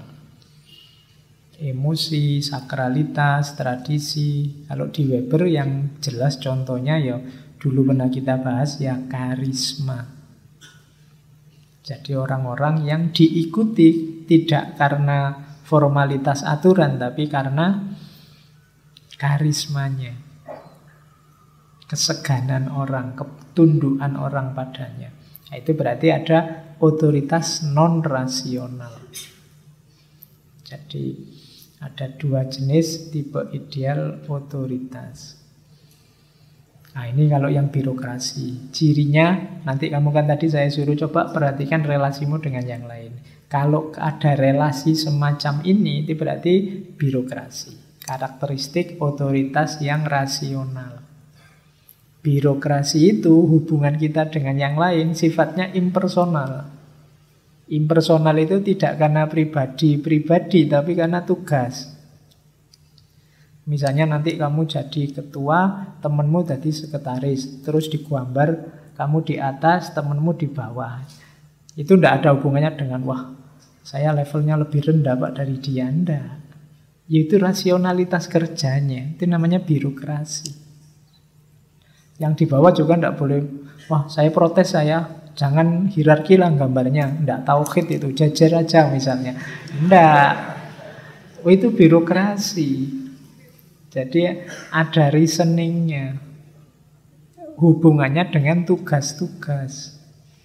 Emosi, sakralitas, tradisi. Kalau di Weber yang jelas contohnya ya dulu pernah kita bahas ya karisma. Jadi orang-orang yang diikuti tidak karena formalitas aturan, tapi karena karismanya, keseganan orang, ketundukan orang padanya. Nah, itu berarti ada otoritas non-rasional. Jadi ada dua jenis tipe ideal otoritas. Nah, ini kalau yang birokrasi. Cirinya, nanti kamu kan tadi saya suruh coba perhatikan relasimu dengan yang lain. Kalau ada relasi semacam ini, itu berarti birokrasi. Karakteristik otoritas yang rasional. Birokrasi itu hubungan kita dengan yang lain sifatnya impersonal. Impersonal itu tidak karena pribadi, tapi karena tugas. Misalnya nanti kamu jadi ketua, temenmu jadi sekretaris, terus digambar kamu di atas, temenmu di bawah. Itu tidak ada hubungannya dengan, wah, saya levelnya lebih rendah Pak dari dia. Tidak. Itu rasionalitas kerjanya. Itu namanya birokrasi. Yang di bawah juga tidak boleh, wah, saya protes, saya jangan hierarki lah gambarnya. Tidak tauhid itu, jajar aja misalnya. Tidak. Oh, itu birokrasi. Jadi ada reasoningnya, hubungannya dengan tugas-tugas.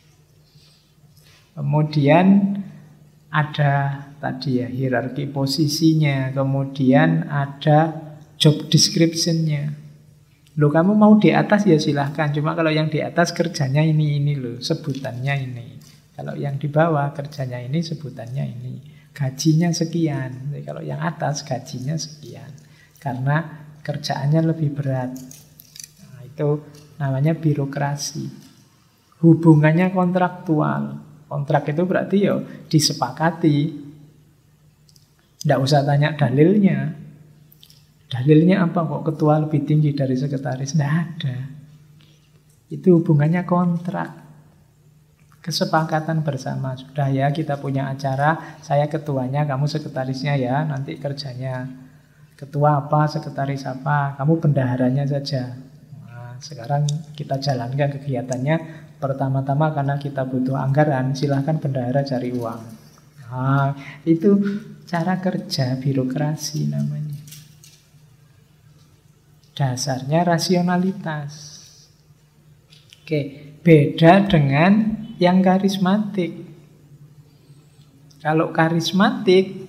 Kemudian ada tadi ya hierarki posisinya, kemudian ada job description-nya. Loh, kamu mau di atas ya silahkan, cuma kalau yang di atas kerjanya ini loh, sebutannya ini. Kalau yang di bawah kerjanya ini, sebutannya ini. Gajinya sekian. Jadi kalau yang atas gajinya sekian. Karena kerjaannya lebih berat. Nah, itu namanya birokrasi. Hubungannya kontraktual. Kontrak itu berarti ya disepakati. Tidak usah tanya dalilnya. Dalilnya apa kok ketua lebih tinggi dari sekretaris? Tidak ada. Itu hubungannya kontrak. Kesepakatan bersama. Sudah ya, kita punya acara, saya ketuanya, kamu sekretarisnya ya, nanti kerjanya. Ketua apa, sekretaris apa, kamu bendaharanya saja. Nah, sekarang kita jalankan kegiatannya. Pertama-tama karena kita butuh anggaran, silahkan bendahara cari uang. Nah, itu cara kerja birokrasi namanya. Dasarnya rasionalitas. Oke, beda dengan yang karismatik. Kalau karismatik,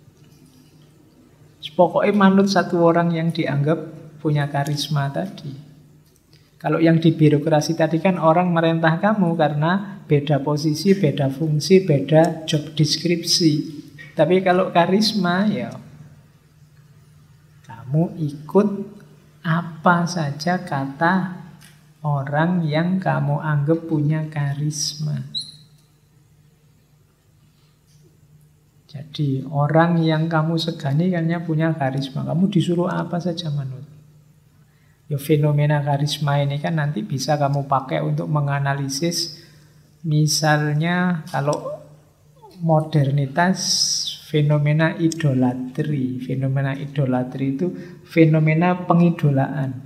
pokoknya manut satu orang yang dianggap punya karisma tadi. Kalau yang di birokrasi tadi kan orang merintah kamu karena beda posisi, beda fungsi, beda job deskripsi. Tapi kalau karisma ya kamu ikut apa saja kata orang yang kamu anggap punya karisma. Jadi orang yang kamu segani karena punya karisma. Kamu disuruh apa saja manut. Ya fenomena karisma ini kan nanti bisa kamu pakai untuk menganalisis. Misalnya kalau modernitas fenomena idolatri. Fenomena idolatri itu fenomena pengidolaan.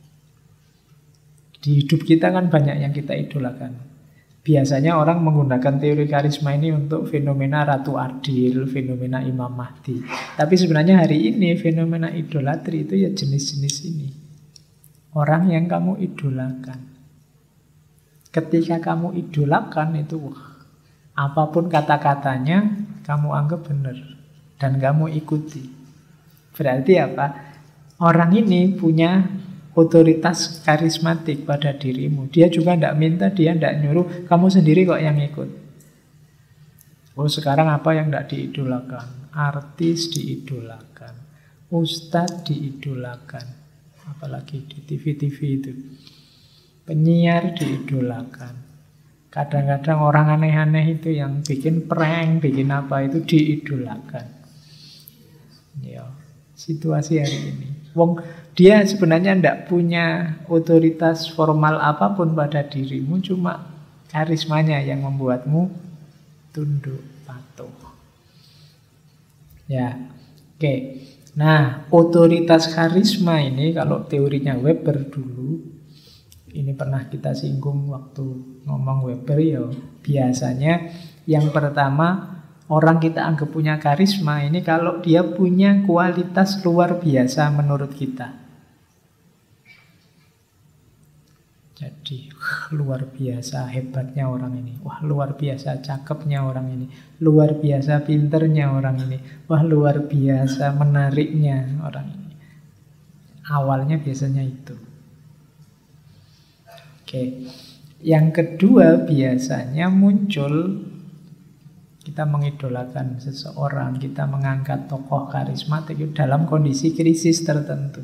Di hidup kita kan banyak yang kita idolakan. Biasanya orang menggunakan teori karisma ini untuk fenomena Ratu Adil, fenomena Imam Mahdi. Tapi sebenarnya hari ini fenomena idolatri itu ya jenis-jenis ini. Orang yang kamu idolakan. Ketika kamu idolakan itu, apapun kata-katanya kamu anggap benar. Dan kamu ikuti. Berarti apa? Orang ini punya otoritas karismatik pada dirimu. Dia juga tidak minta, dia tidak nyuruh, kamu sendiri kok yang ikut. Oh, sekarang apa yang tidak diidolakan? Artis diidolakan, ustadz diidolakan, apalagi di TV-TV itu. Penyiar diidolakan. Kadang-kadang orang aneh-aneh itu yang bikin prank, bikin apa itu diidolakan. Ya, situasi hari ini. Dia sebenarnya tidak punya otoritas formal apapun pada dirimu, cuma karismanya yang membuatmu tunduk patuh. Ya, oke. Nah, otoritas karisma ini kalau teorinya Weber dulu Ini pernah kita singgung waktu ngomong Weber ya. Biasanya yang pertama orang kita anggap punya karisma ini kalau dia punya kualitas luar biasa menurut kita. Jadi luar biasa hebatnya orang ini. Wah luar biasa cakepnya orang ini. Luar biasa pinternya orang ini. Wah luar biasa menariknya orang ini. Awalnya biasanya itu. Oke. Yang kedua biasanya muncul kita mengidolakan seseorang, kita mengangkat tokoh karismatik dalam kondisi krisis tertentu.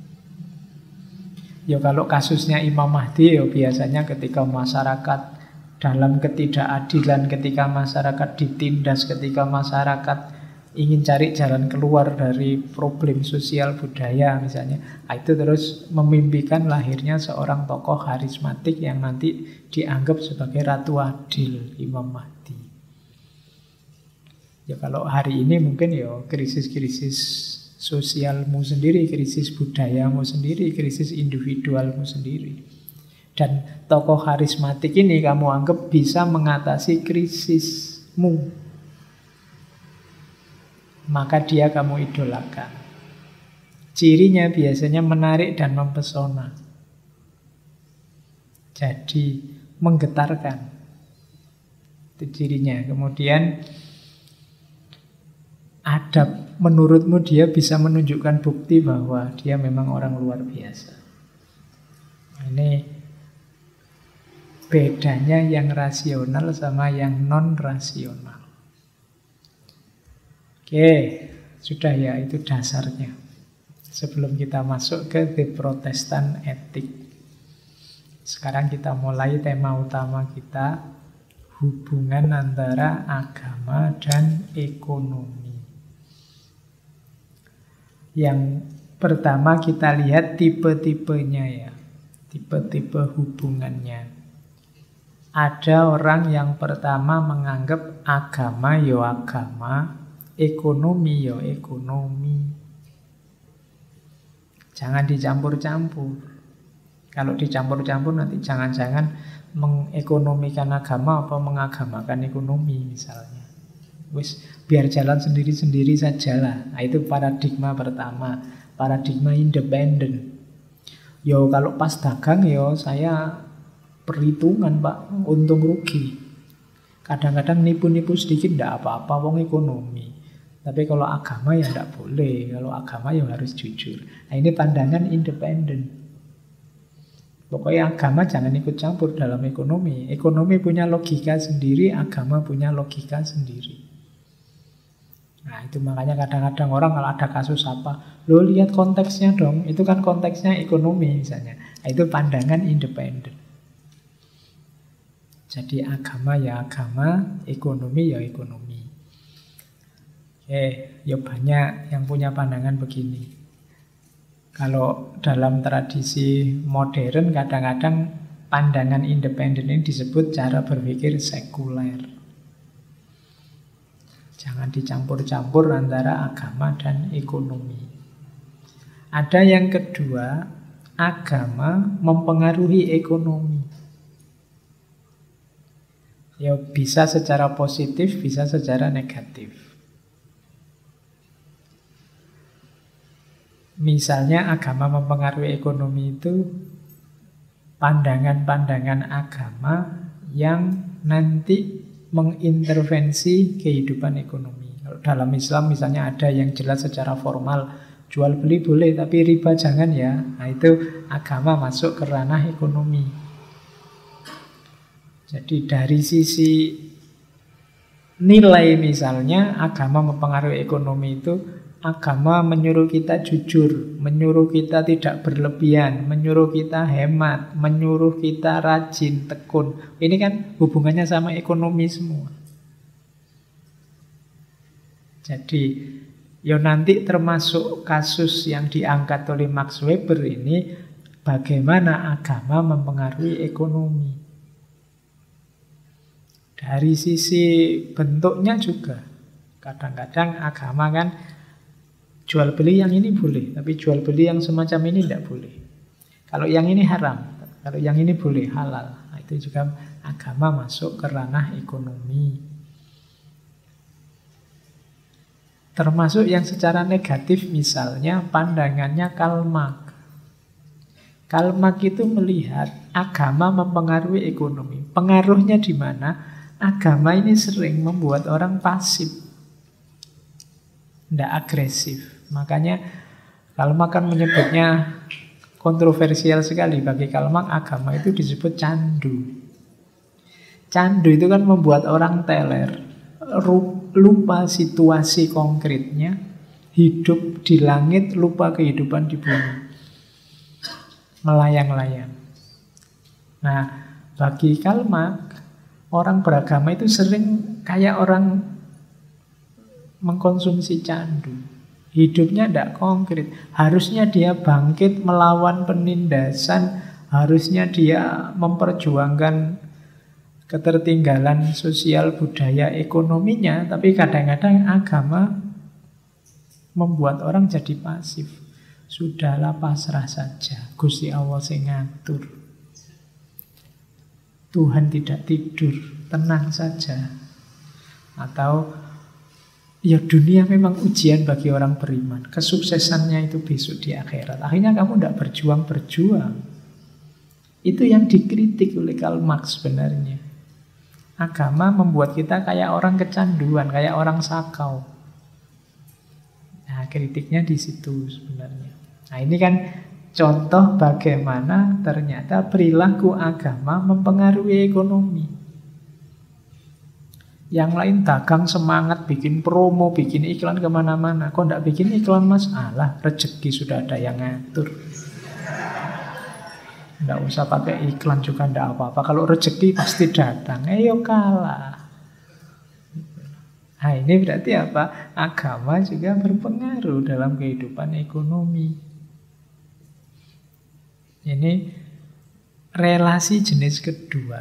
Ya kalau kasusnya Imam Mahdi ya biasanya ketika masyarakat dalam ketidakadilan, ketika masyarakat ditindas, ketika masyarakat ingin cari jalan keluar dari problem sosial budaya misalnya. Itu terus memimpikan lahirnya seorang tokoh karismatik yang nanti dianggap sebagai ratu adil, Imam Mahdi. Ya kalau hari ini mungkin ya krisis-krisis sosialmu sendiri, krisis budayamu sendiri, krisis individualmu sendiri. Dan tokoh karismatik ini kamu anggap bisa mengatasi krisismu. Maka dia kamu idolakan. Cirinya biasanya menarik dan mempesona. Jadi menggetarkan. Itu cirinya. Kemudian menurutmu dia bisa menunjukkan bukti bahwa dia memang orang luar biasa. Ini bedanya yang rasional sama yang non-rasional. Oke, sudah ya itu dasarnya. Sebelum kita masuk ke The Protestant Ethic. Sekarang kita mulai tema utama kita, hubungan antara agama dan ekonomi. Yang pertama kita lihat tipe-tipenya ya. Tipe-tipe hubungannya. Ada orang yang pertama menganggap agama ya agama, ekonomi ya ekonomi. Jangan dicampur-campur. Kalau dicampur-campur nanti jangan-jangan mengekonomikan agama apa mengagamakan ekonomi misalnya. Wis biar jalan sendiri-sendiri sajalah. Nah, itu paradigma pertama, paradigma independen. Yo kalau pas dagang yo saya perhitungan Pak, untung rugi. Kadang-kadang nipu-nipu sedikit ndak apa-apa, wong ekonomi. Tapi kalau agama ya ndak boleh. Kalau agama ya harus jujur. Nah, ini pandangan independen. Pokoknya agama jangan ikut campur dalam ekonomi. Ekonomi punya logika sendiri, agama punya logika sendiri. Nah itu makanya kadang-kadang orang kalau ada kasus apa, lo lihat konteksnya dong, itu kan konteksnya ekonomi misalnya. Nah, itu pandangan independen. Jadi agama ya agama, ekonomi ya ekonomi. Ya banyak yang punya pandangan begini. Kalau dalam tradisi modern kadang-kadang pandangan independen ini disebut cara berpikir sekuler. Jangan dicampur-campur antara agama dan ekonomi. Ada yang kedua, agama mempengaruhi ekonomi. Ya bisa secara positif, bisa secara negatif. Misalnya agama mempengaruhi ekonomi itu pandangan-pandangan agama yang nanti mengintervensi kehidupan ekonomi. Kalau dalam Islam misalnya ada yang jelas secara formal, jual beli boleh tapi riba jangan ya. Nah itu agama masuk ke ranah ekonomi. Jadi dari sisi nilai misalnya agama mempengaruhi ekonomi itu, agama menyuruh kita jujur, menyuruh kita tidak berlebihan, menyuruh kita hemat, menyuruh kita rajin, tekun. Ini kan hubungannya sama ekonomi semua. Jadi, ya nanti termasuk kasus yang diangkat oleh Max Weber ini, bagaimana agama mempengaruhi ekonomi. Dari sisi bentuknya juga, kadang-kadang agama kan jual beli yang ini boleh, tapi jual beli yang semacam ini tidak boleh. Kalau yang ini haram. Kalau yang ini boleh halal. Nah, itu juga agama masuk ke ranah ekonomi. Termasuk yang secara negatif, misalnya pandangannya Karl Marx. Karl Marx itu melihat agama mempengaruhi ekonomi. Pengaruhnya di mana? Agama ini sering membuat orang pasif, tidak agresif. Makanya Karl Marx kan menyebutnya kontroversial sekali. Bagi Karl Marx, agama itu disebut candu. Candu itu kan membuat orang teler, lupa situasi konkretnya, hidup di langit, lupa kehidupan di bumi, melayang-layang. Nah, bagi Karl Marx, orang beragama itu sering kayak orang mengkonsumsi candu. Hidupnya tidak konkret. Harusnya dia bangkit melawan penindasan, harusnya dia memperjuangkan ketertinggalan sosial, budaya, ekonominya, tapi kadang-kadang agama membuat orang jadi pasif. Sudahlah, pasrah saja, Gusti Allah sing ngatur. Tuhan tidak tidur, tenang saja. Atau ya dunia memang ujian bagi orang beriman. Kesuksesannya itu besok di akhirat. Akhirnya kamu tidak berjuang-berjuang. Itu yang dikritik oleh Karl Marx sebenarnya. Agama membuat kita kayak orang kecanduan, kayak orang sakau. Nah, kritiknya di situ sebenarnya. Nah, ini kan contoh bagaimana ternyata perilaku agama mempengaruhi ekonomi. Yang lain dagang semangat, bikin promo, bikin iklan kemana-mana. Kok tidak bikin iklan, Mas? Alah, rezeki sudah ada yang ngatur. Tidak usah pakai iklan juga tidak apa-apa. Kalau rezeki pasti datang. Ayo kalah. Nah, ini berarti apa? Agama juga berpengaruh dalam kehidupan ekonomi. Ini relasi jenis kedua.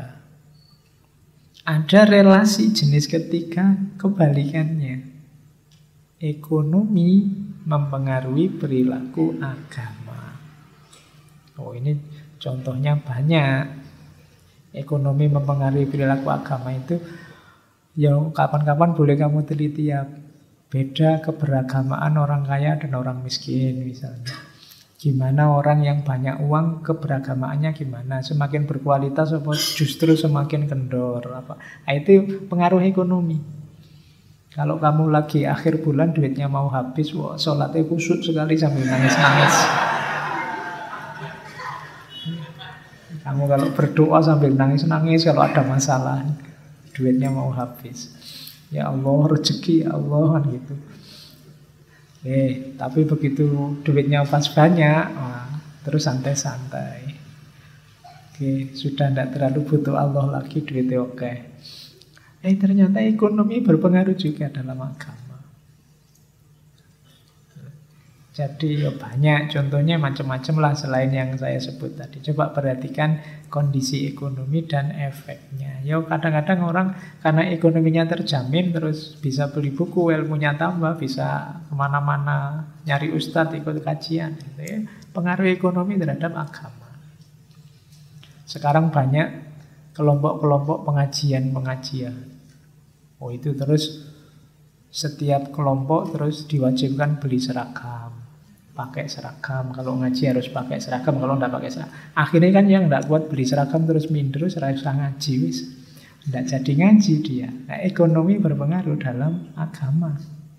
Ada relasi jenis ketiga, kebalikannya. Ekonomi mempengaruhi perilaku agama. Oh, ini contohnya banyak. Ekonomi mempengaruhi perilaku agama itu, ya kapan-kapan boleh kamu teliti ya. Beda keberagamaan orang kaya dan orang miskin misalnya. Gimana orang yang banyak uang, keberagamaannya gimana? Semakin berkualitas apa justru semakin kendor? Apa? Nah, itu pengaruh ekonomi. Kalau kamu lagi akhir bulan duitnya mau habis, wah, sholatnya khusyuk sekali sambil nangis-nangis. Kamu kalau berdoa sambil nangis-nangis kalau ada masalah, duitnya mau habis. Ya Allah, rezeki ya Allah, kan gitu. Tapi begitu duitnya pas banyak, terus santai-santai. Sudah tidak terlalu butuh Allah lagi, duitnya oke. Ternyata ekonomi berpengaruh juga dalam agama. Jadi ya banyak, contohnya macam-macam lah selain yang saya sebut tadi. Coba perhatikan kondisi ekonomi dan efeknya. Ya kadang-kadang orang karena ekonominya terjamin terus bisa beli buku, ilmunya tambah, bisa kemana-mana nyari ustadz, ikut kajian. Gitu ya. Pengaruh ekonomi terhadap agama. Sekarang banyak kelompok-kelompok pengajian. Oh itu terus setiap kelompok terus diwajibkan beli seragam. Pakai seragam, kalau ngaji harus pakai seragam, kalau tidak pakai seragam. Akhirnya kan yang tidak kuat beli seragam terus minder, seragam ngaji, wis tidak jadi ngaji dia. Nah, ekonomi berpengaruh dalam agama.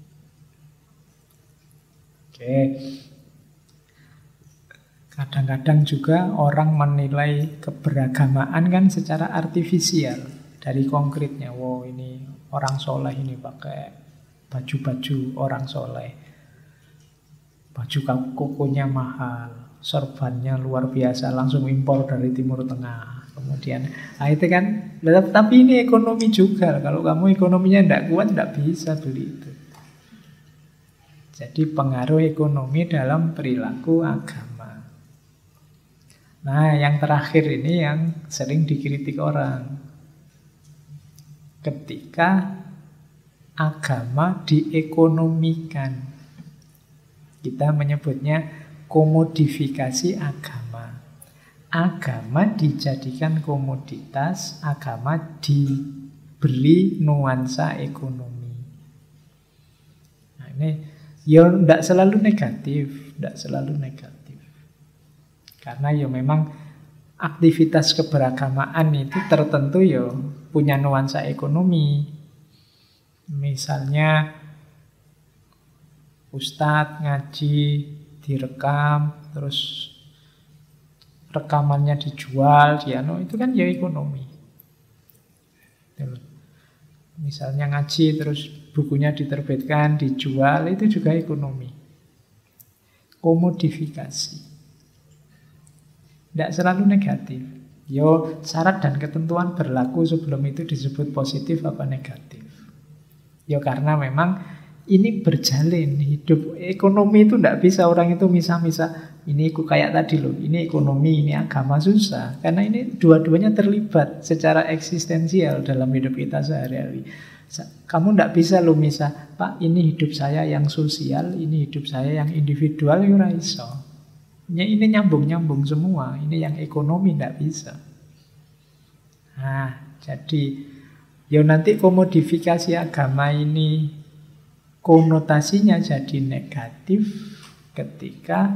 Kadang-kadang juga orang menilai keberagamaan kan secara artifisial dari konkretnya. Wow, ini orang soleh ini pakai baju-baju orang soleh. Baju kokonya mahal, sorbannya luar biasa, langsung impor dari Timur Tengah. Kemudian, itu kan, tapi ini ekonomi juga. Kalau kamu ekonominya tidak kuat, tidak bisa beli itu. Jadi pengaruh ekonomi dalam perilaku agama. Nah, yang terakhir ini yang sering dikritik orang. Ketika agama diekonomikan. Kita menyebutnya komodifikasi agama. agama dijadikan komoditas, agama diberi nuansa ekonomi. Nah, ini ya tidak selalu negatif, tidak selalu negatif. Karena ya memang aktivitas keberagamaan itu tertentu ya punya nuansa ekonomi. Misalnya ustadz ngaji direkam, terus rekamannya dijual, itu kan ya ekonomi. Misalnya ngaji terus bukunya diterbitkan, dijual, itu juga ekonomi. Komodifikasi. Tidak selalu negatif. Yo, syarat dan ketentuan berlaku sebelum itu disebut positif apa negatif. Yo, karena memang ini berjalin hidup. Ekonomi itu tidak bisa orang itu misah-misah. Ini kayak tadi loh, ini ekonomi, ini agama, susah. Karena ini dua-duanya terlibat secara eksistensial dalam hidup kita sehari-hari. Kamu tidak bisa loh misah, Pak, ini hidup saya yang sosial, ini hidup saya yang individual, ya iso. Ini nyambung-nyambung semua, ini yang ekonomi tidak bisa. Nah, jadi ya nanti komodifikasi agama ini konotasinya jadi negatif ketika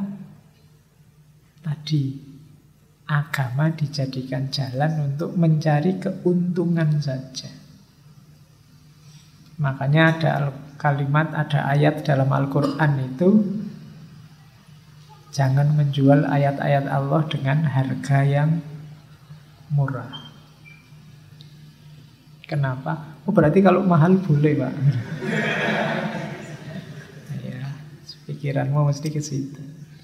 tadi agama dijadikan jalan untuk mencari keuntungan saja. Makanya ada kalimat, ada ayat dalam Al-Quran itu, jangan menjual ayat-ayat Allah dengan harga yang murah. Kenapa? Oh, berarti kalau mahal boleh, Pak. Ya, pikiranmu mesti ke situ.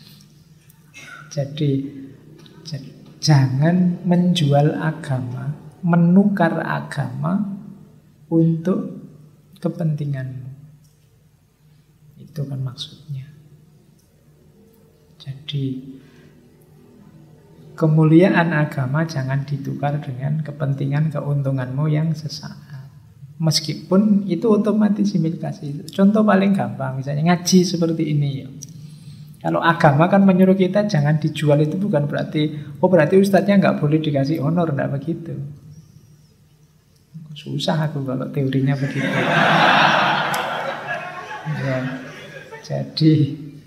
Jadi jangan menjual agama, menukar agama untuk kepentinganmu. Itu kan maksudnya. Jadi kemuliaan agama jangan ditukar dengan kepentingan keuntunganmu yang sesaat. Meskipun itu otomatis implikasi. Contoh paling gampang, misalnya ngaji seperti ini ya. Kalau agama kan menyuruh kita jangan dijual, itu bukan berarti, oh berarti ustadznya nggak boleh dikasih honor, nggak begitu. Susah aku kalau teorinya begitu. Ya, jadi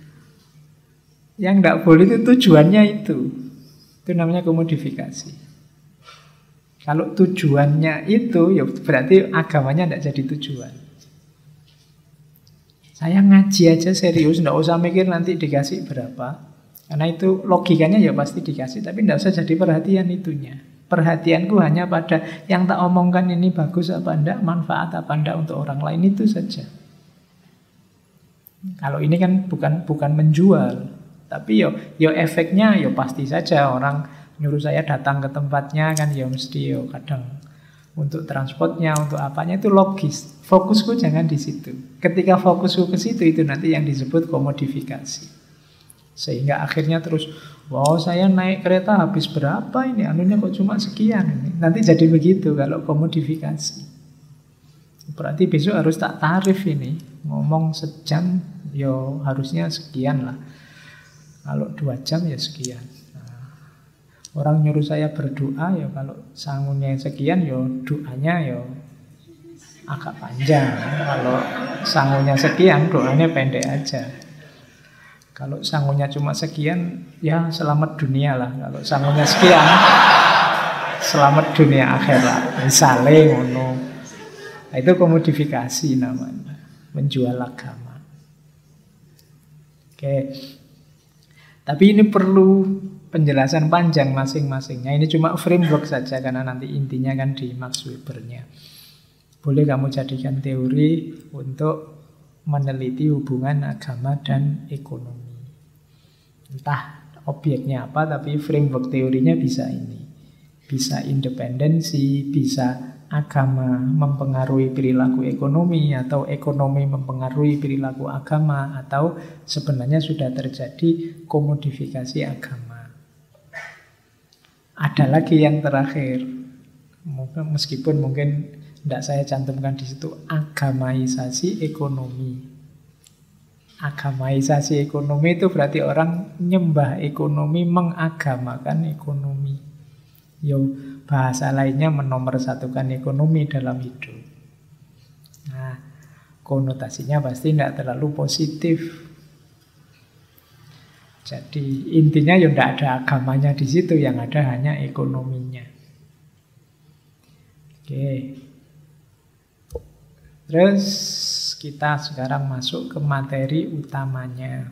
yang nggak boleh itu tujuannya itu namanya komodifikasi. Kalau tujuannya itu, ya berarti agamanya tidak jadi tujuan. Saya ngaji aja serius, tidak usah mikir nanti dikasih berapa. Karena itu logikanya ya pasti dikasih, tapi tidak usah jadi perhatian itunya. Perhatianku hanya pada yang tak omongkan ini bagus apa enggak, manfaat apa enggak untuk orang lain, itu saja. Kalau ini kan bukan menjual, tapi yo efeknya yo pasti saja orang nyuruh saya datang ke tempatnya kan ya mesti yo kadang untuk transportnya, untuk apanya itu logis. Fokusku jangan di situ. Ketika fokusku ke situ, itu nanti yang disebut komodifikasi. Sehingga akhirnya terus, wow saya naik kereta habis berapa ini, anunya kok cuma sekian ini. Nanti jadi begitu kalau komodifikasi. Berarti besok harus tak tarif ini. Ngomong sejam, yo harusnya sekian lah. Kalau 2 jam ya sekian. Orang nyuruh saya berdoa, ya kalau sangunya sekian, ya doanya ya agak panjang. Kalau sangunya sekian, doanya pendek aja. Kalau sangunya cuma sekian, ya selamat dunia lah. Kalau sangunya sekian, selamat dunia akhirat. Misalnya ngono. Nah, itu komodifikasi namanya, menjual agama. Oke. Tapi ini perlu penjelasan panjang masing-masingnya. Ini cuma framework saja karena nanti intinya kan di Max Weber-nya. Boleh kamu jadikan teori untuk meneliti hubungan agama dan ekonomi. Entah objeknya apa, tapi framework teorinya bisa ini. Bisa independensi, bisa agama mempengaruhi perilaku ekonomi, atau ekonomi mempengaruhi perilaku agama, atau sebenarnya sudah terjadi komodifikasi agama. Ada lagi yang terakhir, meskipun mungkin tidak saya cantumkan di situ, agamaisasi ekonomi. Agamaisasi ekonomi itu berarti orang nyembah ekonomi, mengagamakan ekonomi. Yo, bahasa lainnya menomorsatukan ekonomi dalam hidup. Nah, konotasinya pasti tidak terlalu positif. Jadi intinya ya tidak ada agamanya di situ, yang ada hanya ekonominya. Oke. Terus kita sekarang masuk ke materi utamanya.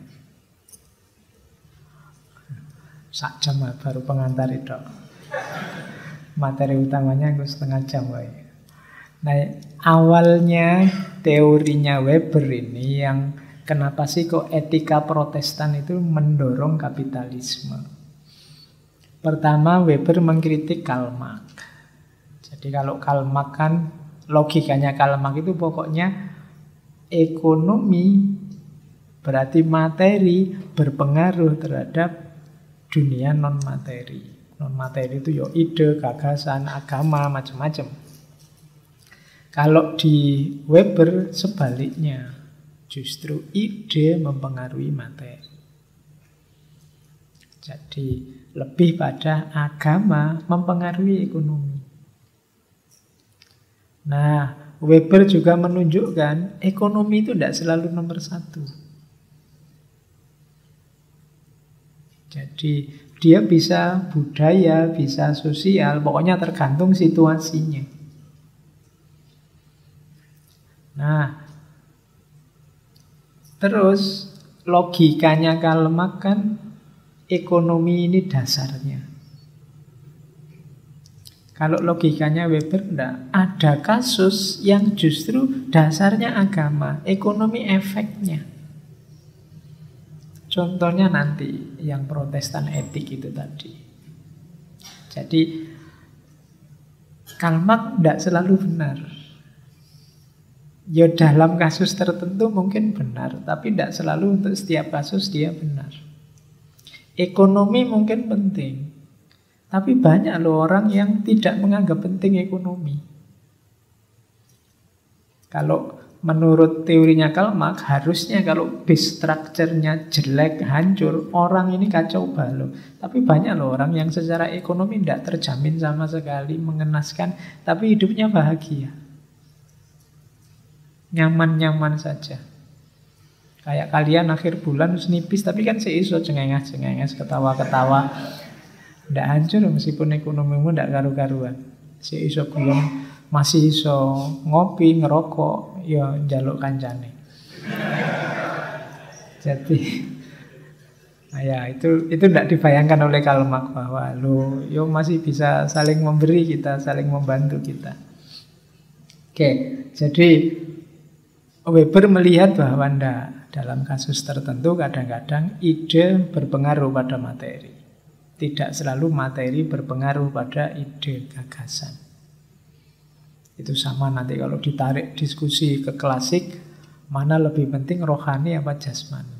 Sak jam baru pengantar itu. Materi utamanya aku setengah jam. Nah, awalnya teorinya Weber ini yang kenapa sih kok etika Protestan itu mendorong kapitalisme. Pertama, Weber mengkritik Karl Marx. Jadi kalau Karl Marx kan, logikanya Karl Marx itu pokoknya ekonomi berarti materi berpengaruh terhadap dunia non-materi. Non-materi itu ya ide, gagasan, agama, macam-macam. Kalau di Weber sebaliknya, justru ide mempengaruhi materi. Jadi lebih pada agama mempengaruhi ekonomi. Nah, Weber juga menunjukkan ekonomi itu tidak selalu nomor satu. Jadi dia bisa budaya, bisa sosial, pokoknya tergantung situasinya. Nah, terus logikanya Karl Marx kan ekonomi ini dasarnya. Kalau logikanya Weber enggak, ada kasus yang justru dasarnya agama, ekonomi efeknya. Contohnya nanti yang Protestan etik itu tadi. Jadi Karl Marx enggak selalu benar. Ya dalam kasus tertentu mungkin benar, tapi tidak selalu untuk setiap kasus dia benar. Ekonomi mungkin penting, tapi banyak loh orang yang tidak menganggap penting ekonomi. Kalau menurut teorinya Karl Marx, harusnya kalau base structure-nya jelek, hancur, orang ini kacau balau. Tapi banyak loh orang yang secara ekonomi tidak terjamin sama sekali, mengenaskan, tapi hidupnya bahagia. Nyaman-nyaman saja. Kayak kalian akhir bulan nipis, tapi kan seiso cengenges-cengenges, ketawa-ketawa. Tidak hancur meskipun ekonomimu tidak karu-karuan. Si iso belum masih iso ngopi, ngerokok, ya njaluk kancane. Jadi, nah ya itu tidak dibayangkan oleh Karl Marx bahwa lo yo masih bisa saling memberi kita, saling membantu kita. Oke, jadi Weber melihat bahwa dalam kasus tertentu kadang-kadang ide berpengaruh pada materi. Tidak selalu materi berpengaruh pada ide gagasan. Itu sama nanti kalau ditarik diskusi ke klasik, mana lebih penting rohani apa jasmani?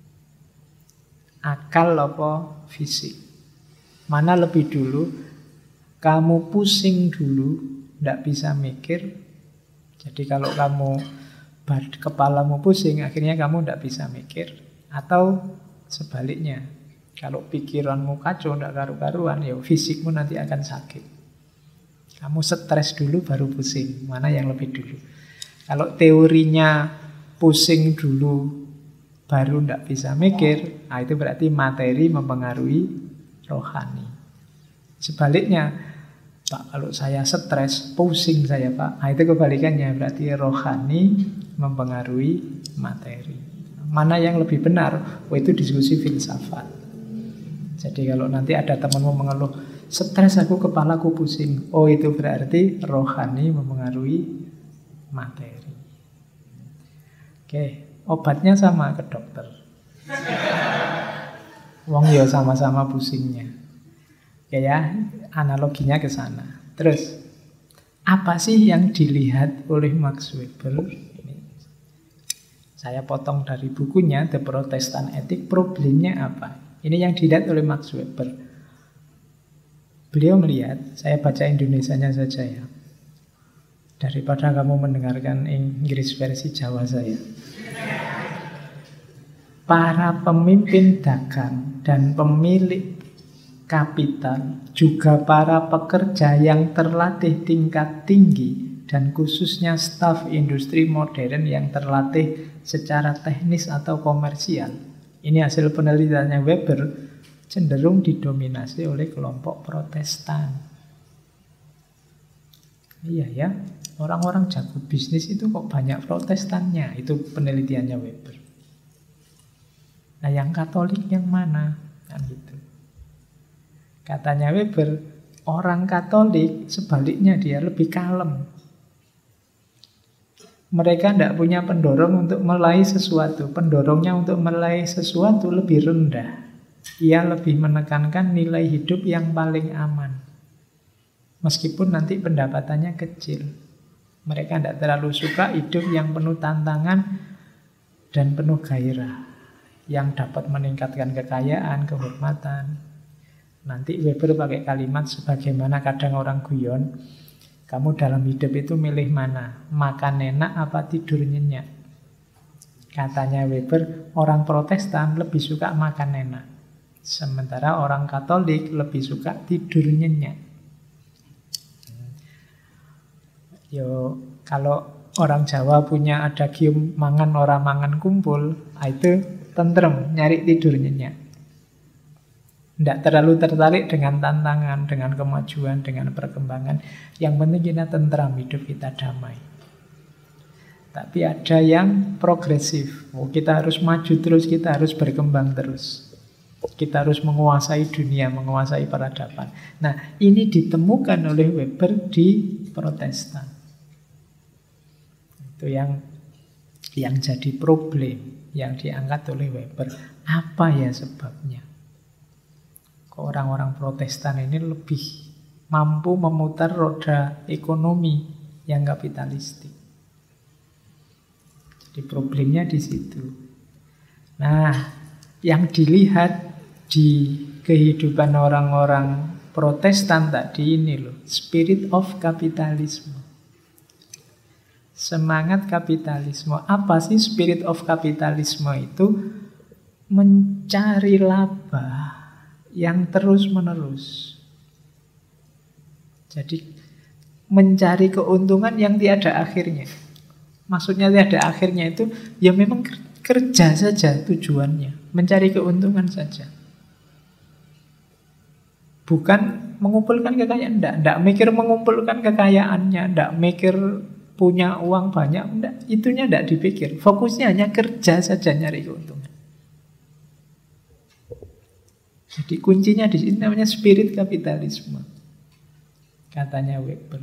Akal apa fisik? Mana lebih dulu? Kamu pusing dulu, tidak bisa mikir. Jadi kalau kamu kepalamu pusing, akhirnya kamu tidak bisa mikir. Atau sebaliknya, kalau pikiranmu kacau, tidak karu-karuan, ya fisikmu nanti akan sakit. Kamu stres dulu baru pusing. Mana yang lebih dulu? Kalau teorinya pusing dulu baru tidak bisa mikir, nah itu berarti materi mempengaruhi rohani. Sebaliknya, Pak, kalau saya stres, pusing saya Pak. Nah itu kebalikannya, berarti rohani mempengaruhi materi. Mana yang lebih benar? Oh, itu diskusi filsafat. Jadi kalau nanti ada temanmu mengeluh, stres aku, kepalaku pusing. Oh itu berarti rohani mempengaruhi materi. Oke, obatnya sama ke dokter. Wong ya sama-sama pusingnya. Oke ya, analoginya ke sana. Terus, apa sih yang dilihat oleh Max Weber? Ini saya potong dari bukunya, The Protestant Ethic. Problemnya apa? Ini yang dilihat oleh Max Weber. Beliau melihat, saya baca Indonesianya saja ya, daripada kamu mendengarkan Inggris versi Jawa saya. para pemimpin dagang dan pemilik kapital, juga para pekerja yang terlatih tingkat tinggi, dan khususnya staf industri modern yang terlatih secara teknis atau komersial. Ini hasil penelitiannya Weber, cenderung didominasi oleh kelompok Protestan. Iya ya, orang-orang jago bisnis itu kok banyak Protestannya, itu penelitiannya Weber. Nah, yang Katolik yang mana? Kan gitu. Katanya Weber, orang Katolik sebaliknya dia lebih kalem. Mereka tidak punya pendorong untuk meraih sesuatu. Pendorongnya untuk meraih sesuatu lebih rendah. Ia lebih menekankan nilai hidup yang paling aman. Meskipun nanti pendapatannya kecil. Mereka tidak terlalu suka hidup yang penuh tantangan dan penuh gairah, yang dapat meningkatkan kekayaan, kehormatan. Nanti Weber pakai kalimat sebagaimana kadang orang guyon, kamu dalam hidup itu milih mana? Makan enak apa tidur nyenyak? Katanya Weber, orang Protestan lebih suka makan enak. Sementara orang Katolik lebih suka tidur nyenyak. Yo, kalau orang Jawa punya adagium mangan ora mangan kumpul, itu tentrem, nyari tidur nyenyak. Tidak terlalu tertarik dengan tantangan, dengan kemajuan, dengan perkembangan. Yang penting kita tentram, hidup kita damai. Tapi ada yang progresif. Kita harus maju terus, kita harus berkembang terus. Kita harus menguasai dunia, menguasai peradaban. Nah, ini ditemukan oleh Weber di Protestan. Itu yang jadi problem, yang diangkat oleh Weber. Apa ya sebabnya? Orang-orang Protestan ini lebih mampu memutar roda ekonomi yang kapitalistik. Jadi problemnya di situ. Nah, yang dilihat di kehidupan orang-orang Protestan tadi ini loh, spirit of capitalism. Semangat kapitalisme. Apa sih spirit of capitalisme itu? Mencari laba yang terus-menerus. Jadi mencari keuntungan yang tiada akhirnya. Maksudnya tiada akhirnya itu ya memang kerja saja tujuannya, mencari keuntungan saja. Bukan mengumpulkan kekayaan, enggak mikir mengumpulkan kekayaannya, enggak mikir punya uang banyak, enggak, itunya enggak dipikir. Fokusnya hanya kerja saja nyari keuntungan. Jadi kuncinya di sini namanya spirit kapitalisme, katanya Weber.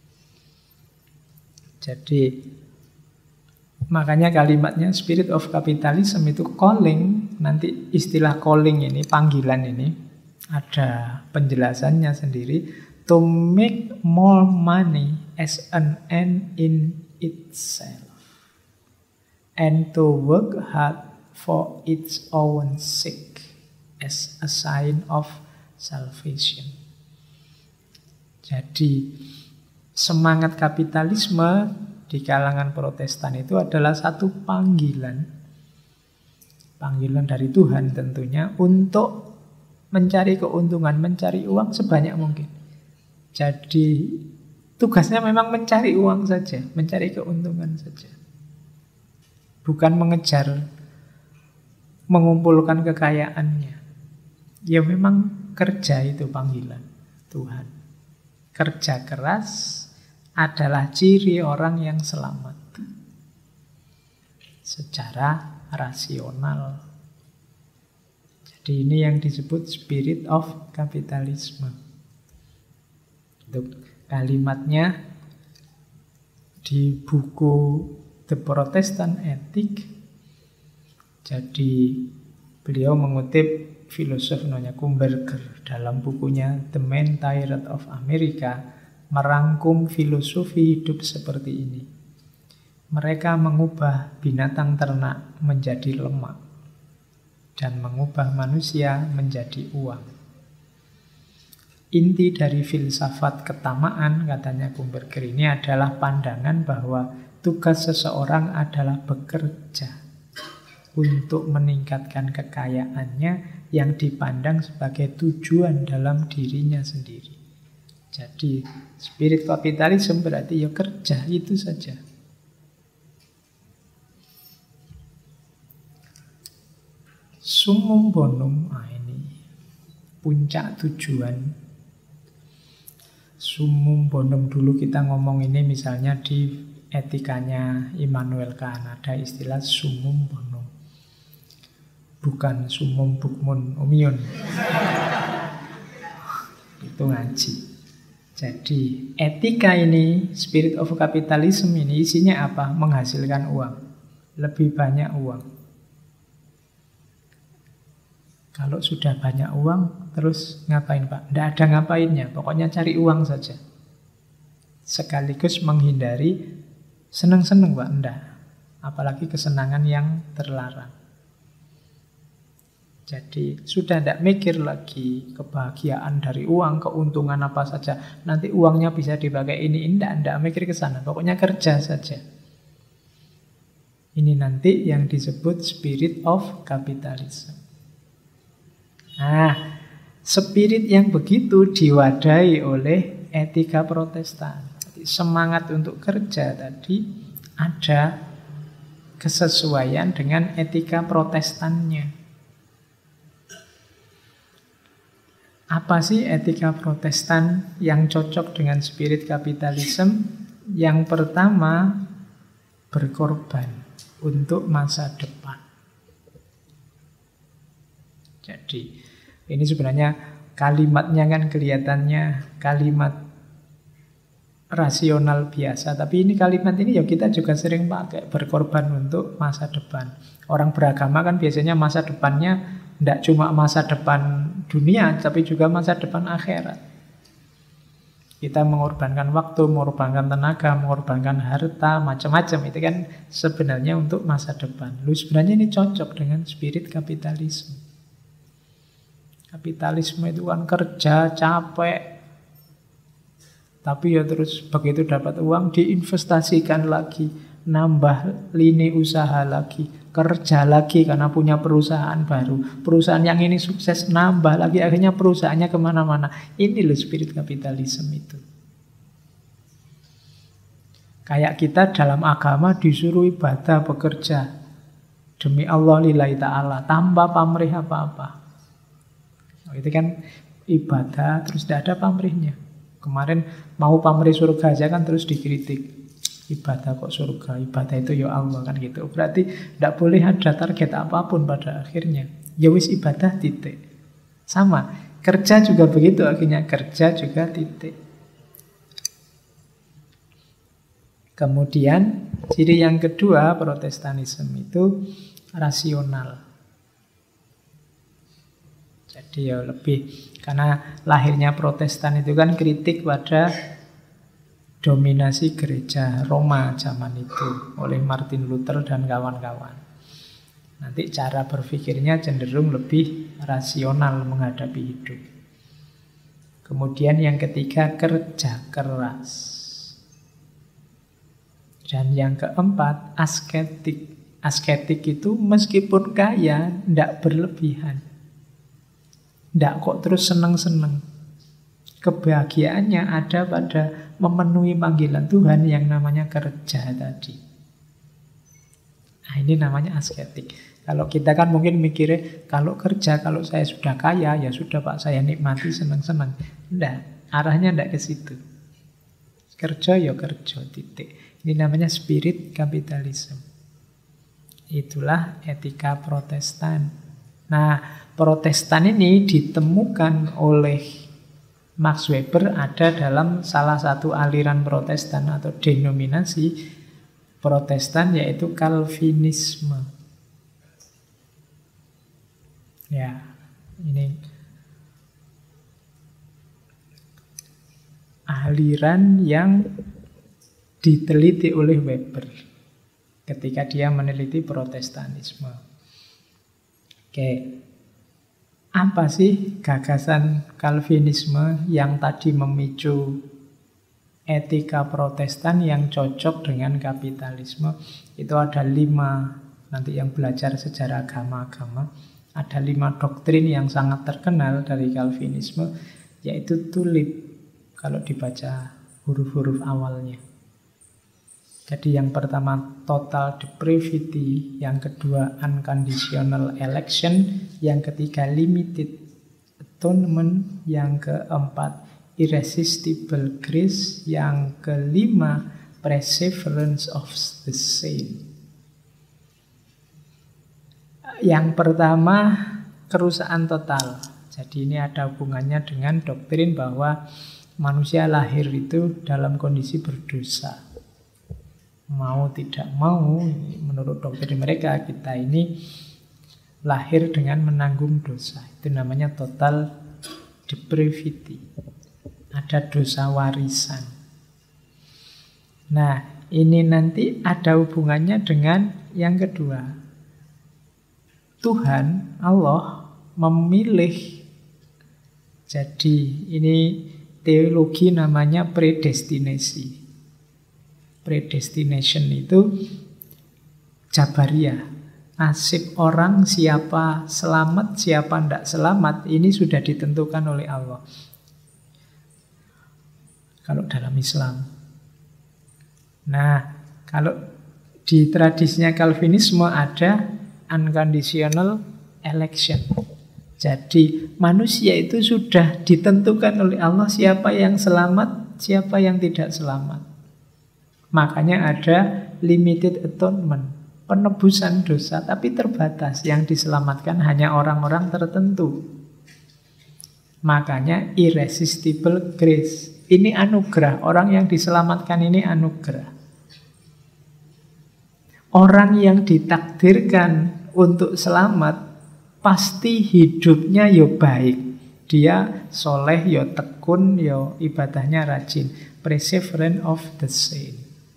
Jadi makanya kalimatnya spirit of capitalism itu calling. Nanti istilah calling ini, panggilan ini, ada penjelasannya sendiri. To make more money as an end in itself, and to work hard for its own sake, as a sign of salvation. Jadi semangat kapitalisme di kalangan Protestan itu adalah satu panggilan dari Tuhan tentunya untuk mencari keuntungan, mencari uang sebanyak mungkin. Jadi tugasnya memang mencari uang saja, mencari keuntungan saja. Bukan mengejar mengumpulkan kekayaannya. Ya memang kerja itu panggilan Tuhan. Kerja keras adalah ciri orang yang selamat secara rasional. Jadi ini yang disebut spirit of capitalism. Untuk kalimatnya di buku The Protestant Ethic. Jadi beliau mengutip filosof namanya Kumberger dalam bukunya The Man Tyrant of America, merangkum filosofi hidup seperti ini. Mereka mengubah binatang ternak menjadi lemak dan mengubah manusia menjadi uang. Inti dari filsafat ketamaan, katanya Kumberger ini, adalah pandangan bahwa tugas seseorang adalah bekerja. untuk meningkatkan kekayaannya yang dipandang sebagai tujuan dalam dirinya sendiri. Jadi spirit kapitalisme berarti ya kerja itu saja. Summum bonum, ini puncak tujuan. Summum bonum dulu kita ngomong ini misalnya di etikanya Immanuel Kant ada istilah summum bonum. Bukan summum bukmun umiun. Itu ngaji. Jadi etika ini, spirit of capitalism ini isinya apa? Menghasilkan uang. Lebih banyak uang. Kalau sudah banyak uang, terus ngapain Pak? Tidak ada ngapainnya, pokoknya cari uang saja. Sekaligus menghindari senang-senang Pak, enggak. Apalagi kesenangan yang terlarang. Jadi sudah tidak mikir lagi kebahagiaan dari uang, keuntungan apa saja. Nanti uangnya bisa dipakai ini, tidak mikir ke sana. Pokoknya kerja saja. Ini nanti yang disebut spirit of capitalism. Nah, spirit yang begitu diwadahi oleh etika Protestan. Semangat untuk kerja tadi ada kesesuaian dengan etika Protestannya. Apa sih etika Protestan yang cocok dengan spirit kapitalisme? Yang pertama, berkorban untuk masa depan. Jadi ini sebenarnya kalimatnya kan kelihatannya kalimat rasional biasa. Tapi ini kalimat ini ya kita juga sering pakai, berkorban untuk masa depan. Orang beragama kan biasanya masa depannya tidak cuma masa depan dunia, tapi juga masa depan akhirat. Kita mengorbankan waktu, mengorbankan tenaga, mengorbankan harta, macam-macam. Itu kan sebenarnya untuk masa depan. Lalu sebenarnya ini cocok dengan spirit kapitalisme. Kapitalisme itu kan kerja, capek. Tapi ya terus begitu dapat uang diinvestasikan lagi. Nambah lini usaha lagi. Kerja lagi karena punya perusahaan baru. Perusahaan yang ini sukses nambah lagi. Akhirnya perusahaannya kemana-mana. Ini loh spirit kapitalisme itu. Kayak kita dalam agama disuruh ibadah, bekerja. Demi Allah lillahi ta'ala. Tanpa pamrih apa-apa. Itu kan ibadah terus tidak ada pamrihnya. Kemarin mau pamrih surga aja kan terus dikritik. Ibadah kok surga, ibadah itu ya Allah kan gitu. Berarti tidak boleh ada target apapun pada akhirnya. Ya wis ibadah titik. Sama, kerja juga begitu akhirnya, kerja juga titik. Kemudian ciri yang kedua Protestanisme itu rasional. Jadi ya lebih, karena lahirnya Protestan itu kan kritik pada dominasi gereja Roma zaman itu oleh Martin Luther dan kawan-kawan. Nanti cara berpikirnya cenderung lebih rasional menghadapi hidup. Kemudian yang ketiga, kerja keras. Dan yang keempat, asketik. Asketik itu meskipun kaya, tidak berlebihan. Tidak kok terus seneng-seneng. Kebahagiaannya ada pada memenuhi panggilan Tuhan yang namanya kerja tadi. Nah ini namanya asketik. Kalau kita kan mungkin mikirnya, kalau kerja, kalau saya sudah kaya, ya sudah Pak, saya nikmati seneng-seneng. Tidak, arahnya tidak ke situ. Kerja ya kerja, titik. Ini namanya spirit kapitalisme. Itulah etika Protestan. Nah, Protestan ini ditemukan oleh Max Weber ada dalam salah satu aliran Protestan atau denominasi Protestan yaitu Calvinisme. Ya, ini aliran yang diteliti oleh Weber ketika dia meneliti Protestanisme. Oke, apa sih gagasan Calvinisme yang tadi memicu etika Protestan yang cocok dengan kapitalisme? Itu ada 5 nanti yang belajar sejarah agama-agama, ada 5 doktrin yang sangat terkenal dari Calvinisme, yaitu tulip kalau dibaca huruf-huruf awalnya. Jadi yang pertama total depravity, yang kedua unconditional election, yang ketiga limited atonement, yang keempat irresistible grace, yang kelima perseverance of the saint. Yang pertama kerusakan total. Jadi ini ada hubungannya dengan doktrin bahwa manusia lahir itu dalam kondisi berdosa. Mau tidak mau, menurut doktrin mereka, kita ini lahir dengan menanggung dosa. Itu namanya total depravity. Ada dosa warisan. Nah, ini nanti ada hubungannya dengan yang kedua. Tuhan, Allah, memilih. Jadi ini teologi namanya predestinasi. Predestination itu jabariyah. Nasib orang siapa selamat, siapa tidak selamat, ini sudah ditentukan oleh Allah. Kalau dalam Islam. Nah, kalau di tradisinya Calvinisme ada unconditional election. Jadi manusia itu sudah ditentukan oleh Allah siapa yang selamat, siapa yang tidak selamat. Makanya ada limited atonement, penebusan dosa, tapi terbatas. Yang diselamatkan hanya orang-orang tertentu. Makanya irresistible grace. Ini anugerah, orang yang diselamatkan ini anugerah. Orang yang ditakdirkan untuk selamat, pasti hidupnya ya baik. Dia soleh, ya tekun, ya ibadahnya rajin. Perseverance of the saint.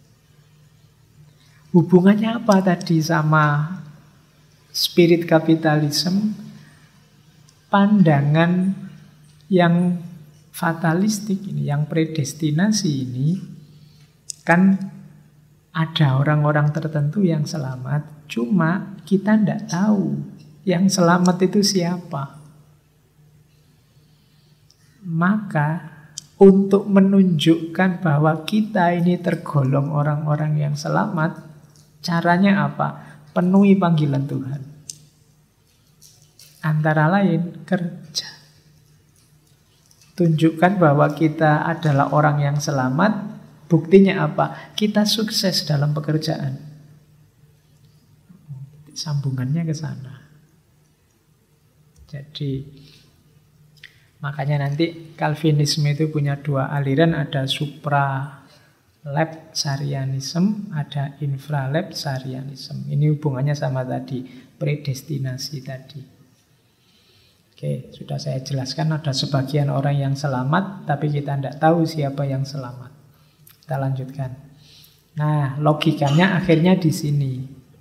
Hubungannya apa tadi sama spirit kapitalisme? Pandangan yang fatalistik ini, yang predestinasi ini, kan ada orang-orang tertentu yang selamat, cuma kita tidak tahu yang selamat itu siapa. Maka untuk menunjukkan bahwa kita ini tergolong orang-orang yang selamat, caranya apa? Penuhi panggilan Tuhan. Antara lain kerja. Tunjukkan bahwa kita adalah orang yang selamat. Buktinya apa? Kita sukses dalam pekerjaan. Sambungannya ke sana. Jadi makanya nanti Calvinisme itu punya 2 aliran. Ada supralapsarianism, ada infralapsarianism. Ini hubungannya sama tadi, predestinasi tadi. Oke, sudah saya jelaskan ada sebagian orang yang selamat, tapi kita tidak tahu siapa yang selamat. Kita lanjutkan. Nah, logikanya akhirnya di sini.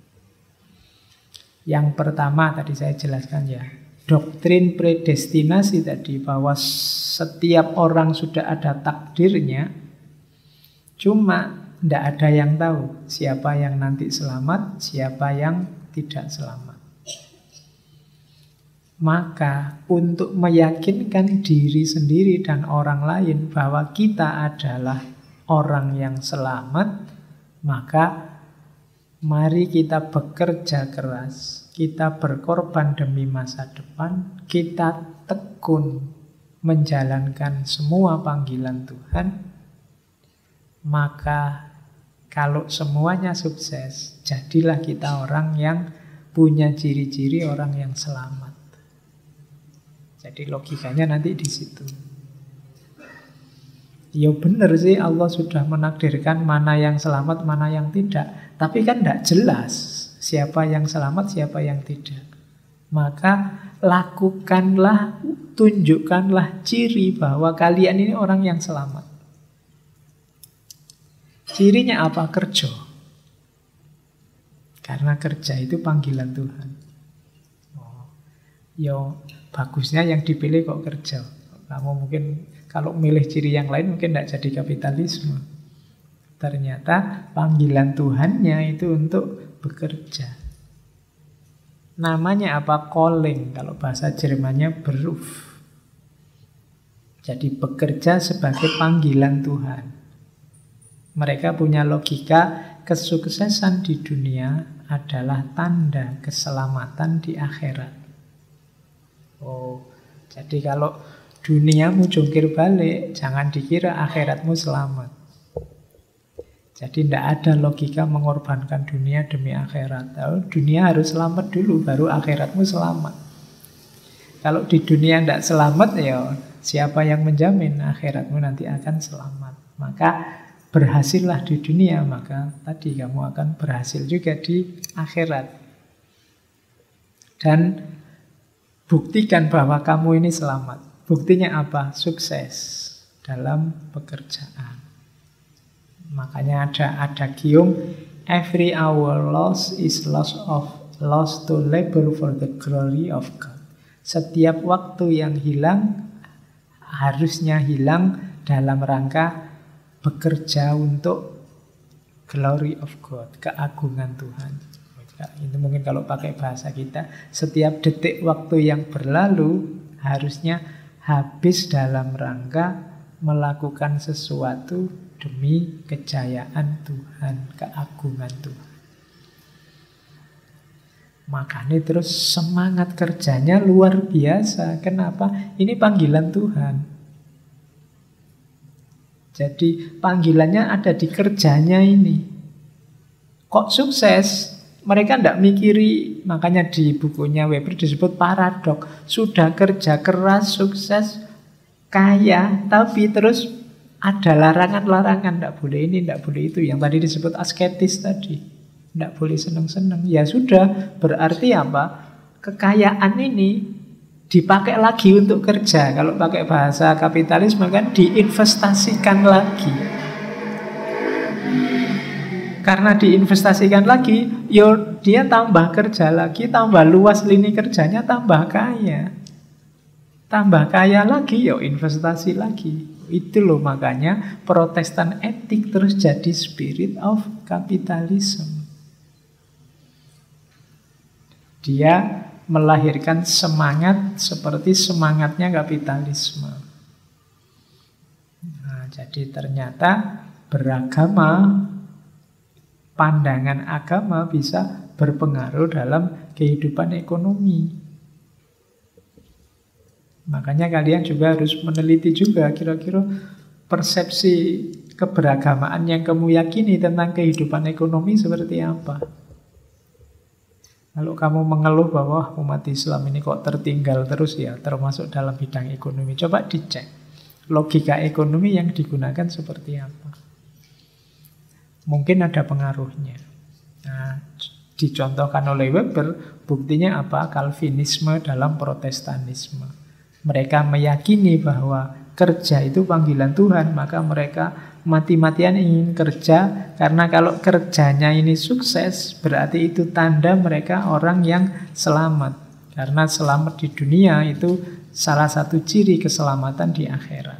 Yang pertama tadi saya jelaskan ya, doktrin predestinasi tadi, bahwa setiap orang sudah ada takdirnya, cuma tidak ada yang tahu siapa yang nanti selamat, siapa yang tidak selamat. Maka untuk meyakinkan diri sendiri dan orang lain bahwa kita adalah orang yang selamat, maka mari kita bekerja keras, kita berkorban demi masa depan, kita tekun menjalankan semua panggilan Tuhan. Maka kalau semuanya sukses, jadilah kita orang yang punya ciri-ciri orang yang selamat. Jadi logikanya nanti di situ. Ya benar sih, Allah sudah menakdirkan mana yang selamat, mana yang tidak. Tapi kan tidak jelas siapa yang selamat, siapa yang tidak. Maka lakukanlah, tunjukkanlah ciri bahwa kalian ini orang yang selamat. Cirinya apa? Kerja. Karena kerja itu panggilan Tuhan. Yo, bagusnya yang dipilih kok kerja. Kamu mungkin kalau milih ciri yang lain mungkin tidak jadi kapitalisme. Ternyata panggilan Tuhannya itu untuk bekerja. Namanya apa? Calling. Kalau bahasa Jermannya Beruf. Jadi bekerja sebagai panggilan Tuhan. Mereka punya logika kesuksesan di dunia adalah tanda keselamatan di akhirat. Oh, jadi kalau duniamu jungkir balik, jangan dikira akhiratmu selamat. Jadi tidak ada logika mengorbankan dunia demi akhirat. Dunia harus selamat dulu, baru akhiratmu selamat. Kalau di dunia tidak selamat, ya siapa yang menjamin akhiratmu nanti akan selamat. Maka berhasillah di dunia, maka tadi kamu akan berhasil juga di akhirat. Dan buktikan bahwa kamu ini selamat. Buktinya apa? Sukses dalam pekerjaan. Makanya ada adagium, every hour lost is lost to labor for the glory of God. Setiap waktu yang hilang harusnya hilang dalam rangka bekerja untuk glory of God, keagungan Tuhan. Itu mungkin kalau pakai bahasa kita, setiap detik waktu yang berlalu harusnya habis dalam rangka melakukan sesuatu demi kejayaan Tuhan, keagungan Tuhan. Makanya terus semangat kerjanya luar biasa. Kenapa? Ini panggilan Tuhan. Jadi panggilannya ada di kerjanya ini. Kok sukses? Mereka tidak mikiri, makanya di bukunya Weber disebut paradok. Sudah kerja keras, sukses, kaya, tapi terus ada larangan-larangan, tidak boleh ini, tidak boleh itu. Yang tadi disebut asketis tadi, tidak boleh senang-senang. Ya sudah, berarti apa? Kekayaan ini dipakai lagi untuk kerja. Kalau pakai bahasa kapitalisme kan diinvestasikan lagi. Karena diinvestasikan lagi, dia tambah kerja lagi, tambah luas lini kerjanya, tambah kaya. Tambah kaya lagi, investasi lagi. Itu loh makanya Protestan etik terus jadi spirit of capitalism. Dia melahirkan semangat seperti semangatnya kapitalisme. Nah, jadi ternyata beragama, pandangan agama bisa berpengaruh dalam kehidupan ekonomi. Makanya kalian juga harus meneliti juga kira-kira persepsi keberagamaan yang kamu yakini tentang kehidupan ekonomi seperti apa. Kalau kamu mengeluh bahwa umat Islam ini kok tertinggal terus ya, termasuk dalam bidang ekonomi, coba dicek logika ekonomi yang digunakan seperti apa. Mungkin ada pengaruhnya. Nah, dicontohkan oleh Weber, buktinya apa? Calvinisme dalam Protestanisme. Mereka meyakini bahwa kerja itu panggilan Tuhan, maka mereka mati-matian ingin kerja, karena kalau kerjanya ini sukses, berarti itu tanda mereka orang yang selamat. Karena selamat di dunia itu salah satu ciri keselamatan di akhirat.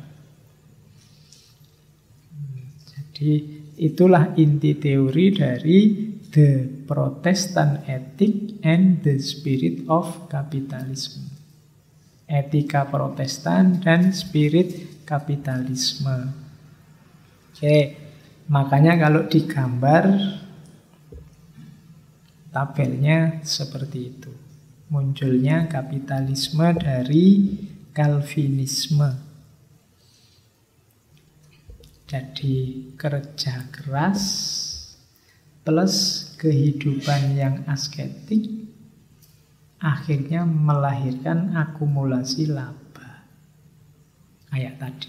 Jadi itulah inti teori dari The Protestant Ethic and the Spirit of Capitalism. Etika Protestan dan spirit kapitalisme. Oke, makanya kalau digambar tabelnya seperti itu. Munculnya kapitalisme dari Calvinisme. Jadi kerja keras plus kehidupan yang asketik akhirnya melahirkan akumulasi laba. Kayak tadi,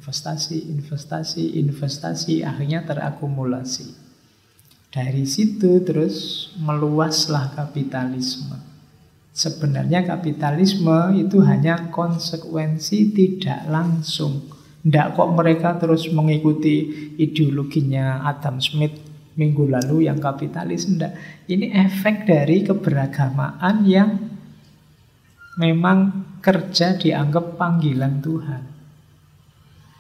investasi, akhirnya terakumulasi. Dari situ terus meluaslah kapitalisme. Sebenarnya kapitalisme itu hanya konsekuensi tidak langsung. Tidak kok mereka terus mengikuti ideologinya Adam Smith minggu lalu yang kapitalis, enggak. Ini efek dari keberagamaan yang memang kerja dianggap panggilan Tuhan.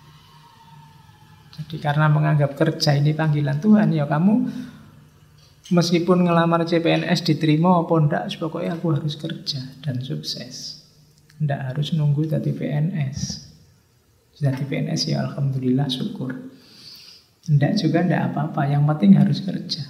Jadi karena menganggap kerja ini panggilan Tuhan, ya kamu Meskipun ngelamar CPNS diterima apa ndak, pokoknya aku harus kerja dan sukses. Ndak harus nunggu jadi PNS. Jadi PNS ya alhamdulillah syukur. Ndak juga ndak apa-apa, yang penting harus kerja.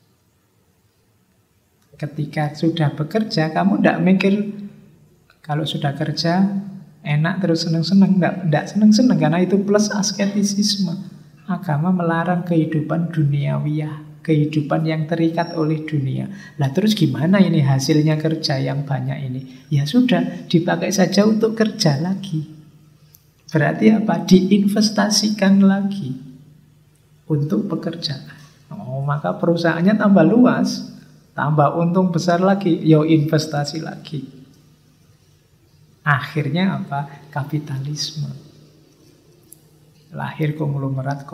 Ketika sudah bekerja, kamu ndak mikir kalau sudah kerja enak terus seneng-seneng. Ndak seneng-seneng, karena itu plus asketisisme. Agama melarang kehidupan duniawiyah, kehidupan yang terikat oleh dunia. Lah terus gimana ini hasilnya kerja yang banyak ini? Ya sudah, dipakai saja untuk kerja lagi. Berarti apa? Diinvestasikan lagi untuk pekerjaan. Oh, maka perusahaannya tambah luas, tambah untung besar lagi, yo investasi lagi. Akhirnya apa? Kapitalisme. Lahir konglomerat.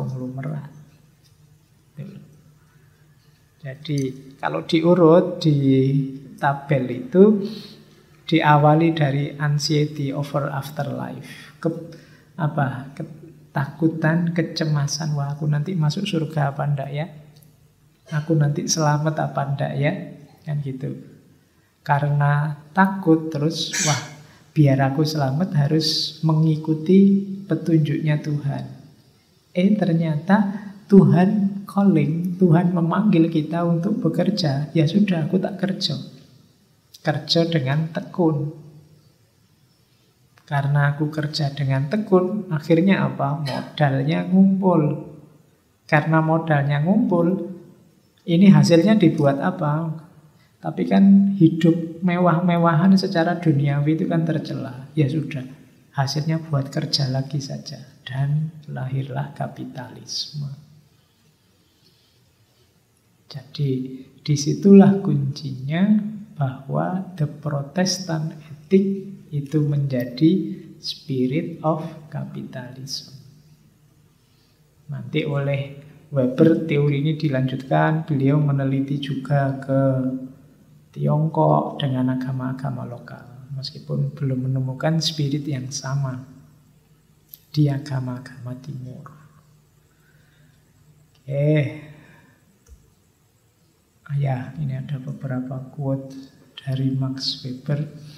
Jadi kalau diurut di tabel itu diawali dari anxiety over afterlife. Ketakutan, kecemasan, wah aku nanti masuk surga apa enggak ya? Aku nanti selamat apa enggak ya? Kan gitu. Karena takut terus, wah biar aku selamat harus mengikuti petunjuknya Tuhan. Ternyata Tuhan calling, Tuhan memanggil kita untuk bekerja. Ya sudah, aku tak kerja. Kerja dengan tekun. Karena aku kerja dengan tekun, akhirnya apa? Modalnya ngumpul. Karena modalnya ngumpul, ini hasilnya dibuat apa? Tapi kan hidup mewah-mewahan secara duniawi itu kan tercela. Ya sudah, hasilnya buat kerja lagi saja. Dan lahirlah kapitalisme. Jadi disitulah kuncinya bahwa the Protestant ethic itu menjadi spirit of capitalism. Nanti oleh Weber teori ini dilanjutkan, beliau meneliti juga ke Tiongkok dengan agama-agama lokal. Meskipun belum menemukan spirit yang sama di agama-agama timur. Ya, ini ada beberapa quote dari Max Weber.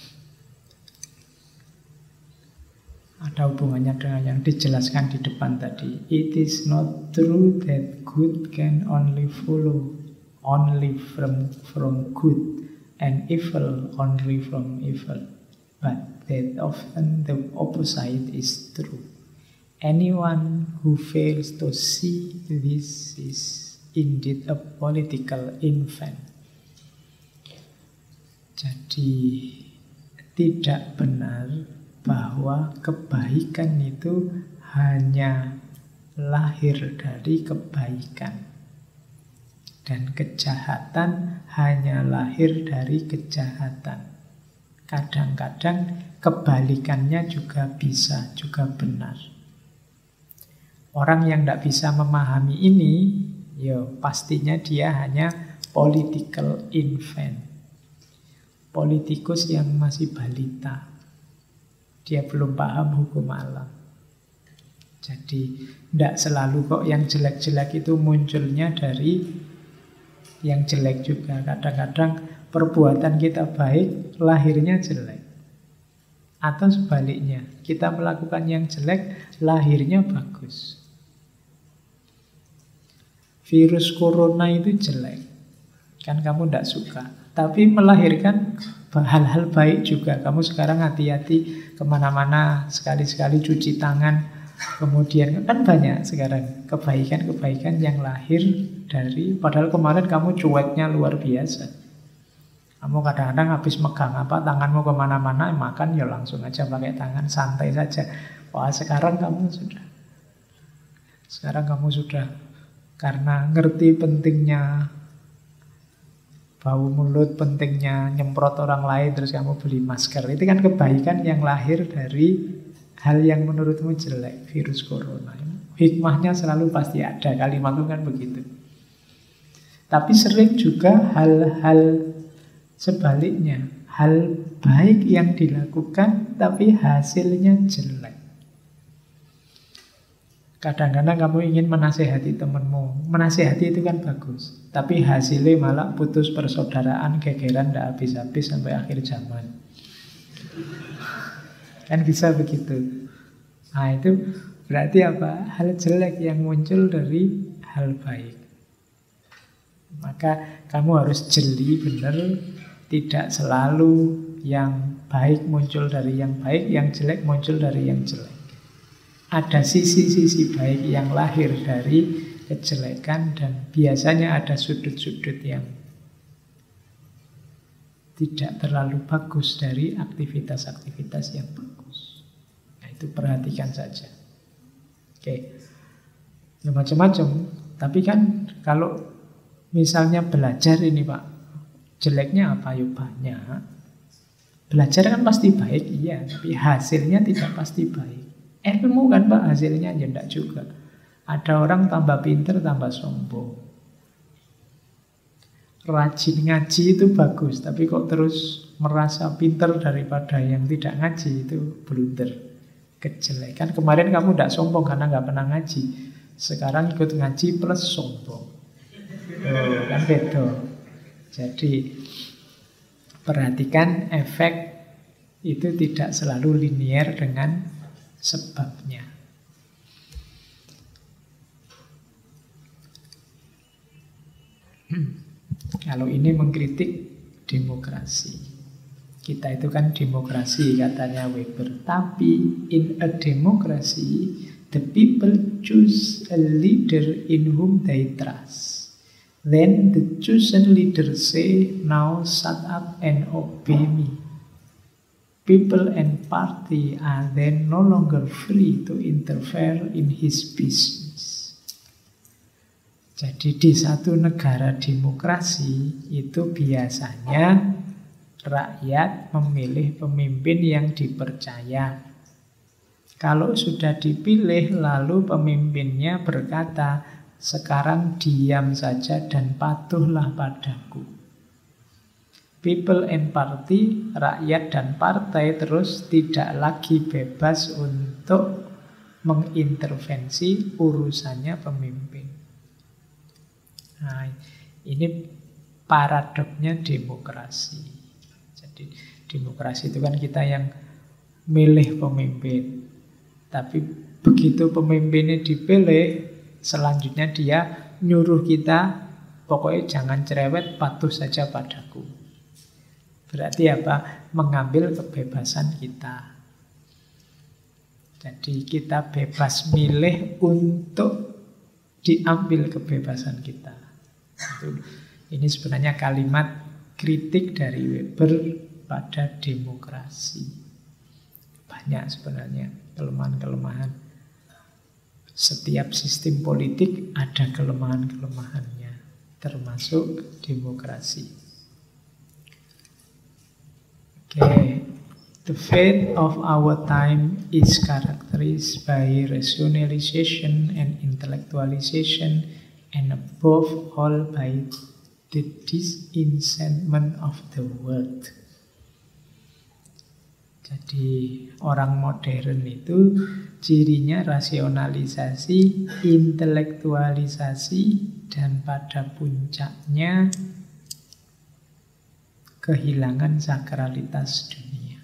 Ada hubungannya dengan yang dijelaskan di depan tadi. It is not true that good can only follow only from good and evil only from evil, but that often the opposite is true. Anyone who fails to see this is indeed a political infant. Jadi tidak benar bahwa kebaikan itu hanya lahir dari kebaikan dan kejahatan hanya lahir dari kejahatan. Kadang-kadang kebalikannya juga bisa, juga benar. Orang yang tidak bisa memahami ini, ya pastinya dia hanya political infant. Politikus yang masih balita. Dia belum paham hukum alam. Jadi tidak selalu kok yang jelek-jelek itu munculnya dari yang jelek juga. Kadang-kadang perbuatan kita baik, lahirnya jelek. Atau sebaliknya, kita melakukan yang jelek, lahirnya bagus. Virus corona itu jelek. Kan kamu tidak suka. Tapi melahirkan hal-hal baik juga. Kamu sekarang hati-hati kemana-mana, sekali-sekali cuci tangan. Kemudian kan banyak sekarang kebaikan-kebaikan yang lahir dari, padahal kemarin kamu cueknya luar biasa. Kamu kadang-kadang habis megang tanganmu kemana-mana, makan ya langsung aja pakai tangan, santai saja. Wah sekarang kamu sudah karena ngerti pentingnya bau mulut, pentingnya nyemprot orang lain, terus kamu beli masker. Itu kan kebaikan yang lahir dari hal yang menurutmu jelek, virus corona. Hikmahnya selalu pasti ada, kalimat itu kan begitu. Tapi sering juga hal-hal sebaliknya, hal baik yang dilakukan tapi hasilnya jelek. Kadang-kadang kamu ingin menasehati temanmu. Menasehati itu kan bagus. Tapi hasilnya malah putus persaudaraan, gegeran, tidak habis-habis sampai akhir zaman. Kan bisa begitu. Nah itu berarti apa? Hal jelek yang muncul dari hal baik. Maka kamu harus jeli benar. Tidak selalu yang baik muncul dari yang baik, yang jelek muncul dari yang jelek. Ada sisi-sisi baik yang lahir dari kejelekan dan biasanya ada sudut-sudut yang tidak terlalu bagus dari aktivitas-aktivitas yang bagus. Nah, itu perhatikan saja. Oke. Ya macam-macam. Tapi kan kalau misalnya belajar ini Pak, jeleknya apa? Ya banyak. Belajar kan pasti baik, iya. Tapi hasilnya tidak pasti baik. Ilmu kan Pak, hasilnya ya enggak juga. Ada orang tambah pinter, tambah sombong. Rajin ngaji itu bagus, tapi kok terus merasa pinter daripada yang tidak ngaji, itu blunder. Kejelekan. Kemarin kamu tidak sombong karena nggak pernah ngaji. Sekarang ikut ngaji plus sombong. Kan beda. Jadi perhatikan efek itu tidak selalu linier dengan sebabnya. Kalau ini mengkritik demokrasi. Kita itu kan demokrasi katanya Weber. Tapi in a democracy, the people choose a leader in whom they trust. Then the chosen leader say, now shut up and obey me. People and party are then no longer free to interfere in his business. Jadi di satu negara demokrasi itu biasanya rakyat memilih pemimpin yang dipercaya. Kalau sudah dipilih lalu pemimpinnya berkata, sekarang diam saja dan patuhlah padaku. People and party, rakyat dan partai terus tidak lagi bebas untuk mengintervensi urusannya pemimpin. Nah, ini paradoknya demokrasi. Jadi demokrasi itu kan kita yang milih pemimpin. Tapi begitu pemimpinnya dipilih, selanjutnya dia nyuruh kita, pokoknya jangan cerewet, patuh saja padaku. Berarti apa? Mengambil kebebasan kita. Jadi kita bebas milih untuk diambil kebebasan kita. Ini sebenarnya kalimat kritik dari Weber pada demokrasi. Banyak sebenarnya kelemahan-kelemahan. Setiap sistem politik ada kelemahan-kelemahannya, termasuk demokrasi. Okay. The fate of our time is characterized by rationalization and intellectualization, and above all by the disenchantment of the world. Jadi orang modern itu cirinya rasionalisasi, intelektualisasi, dan pada puncaknya kehilangan sakralitas dunia.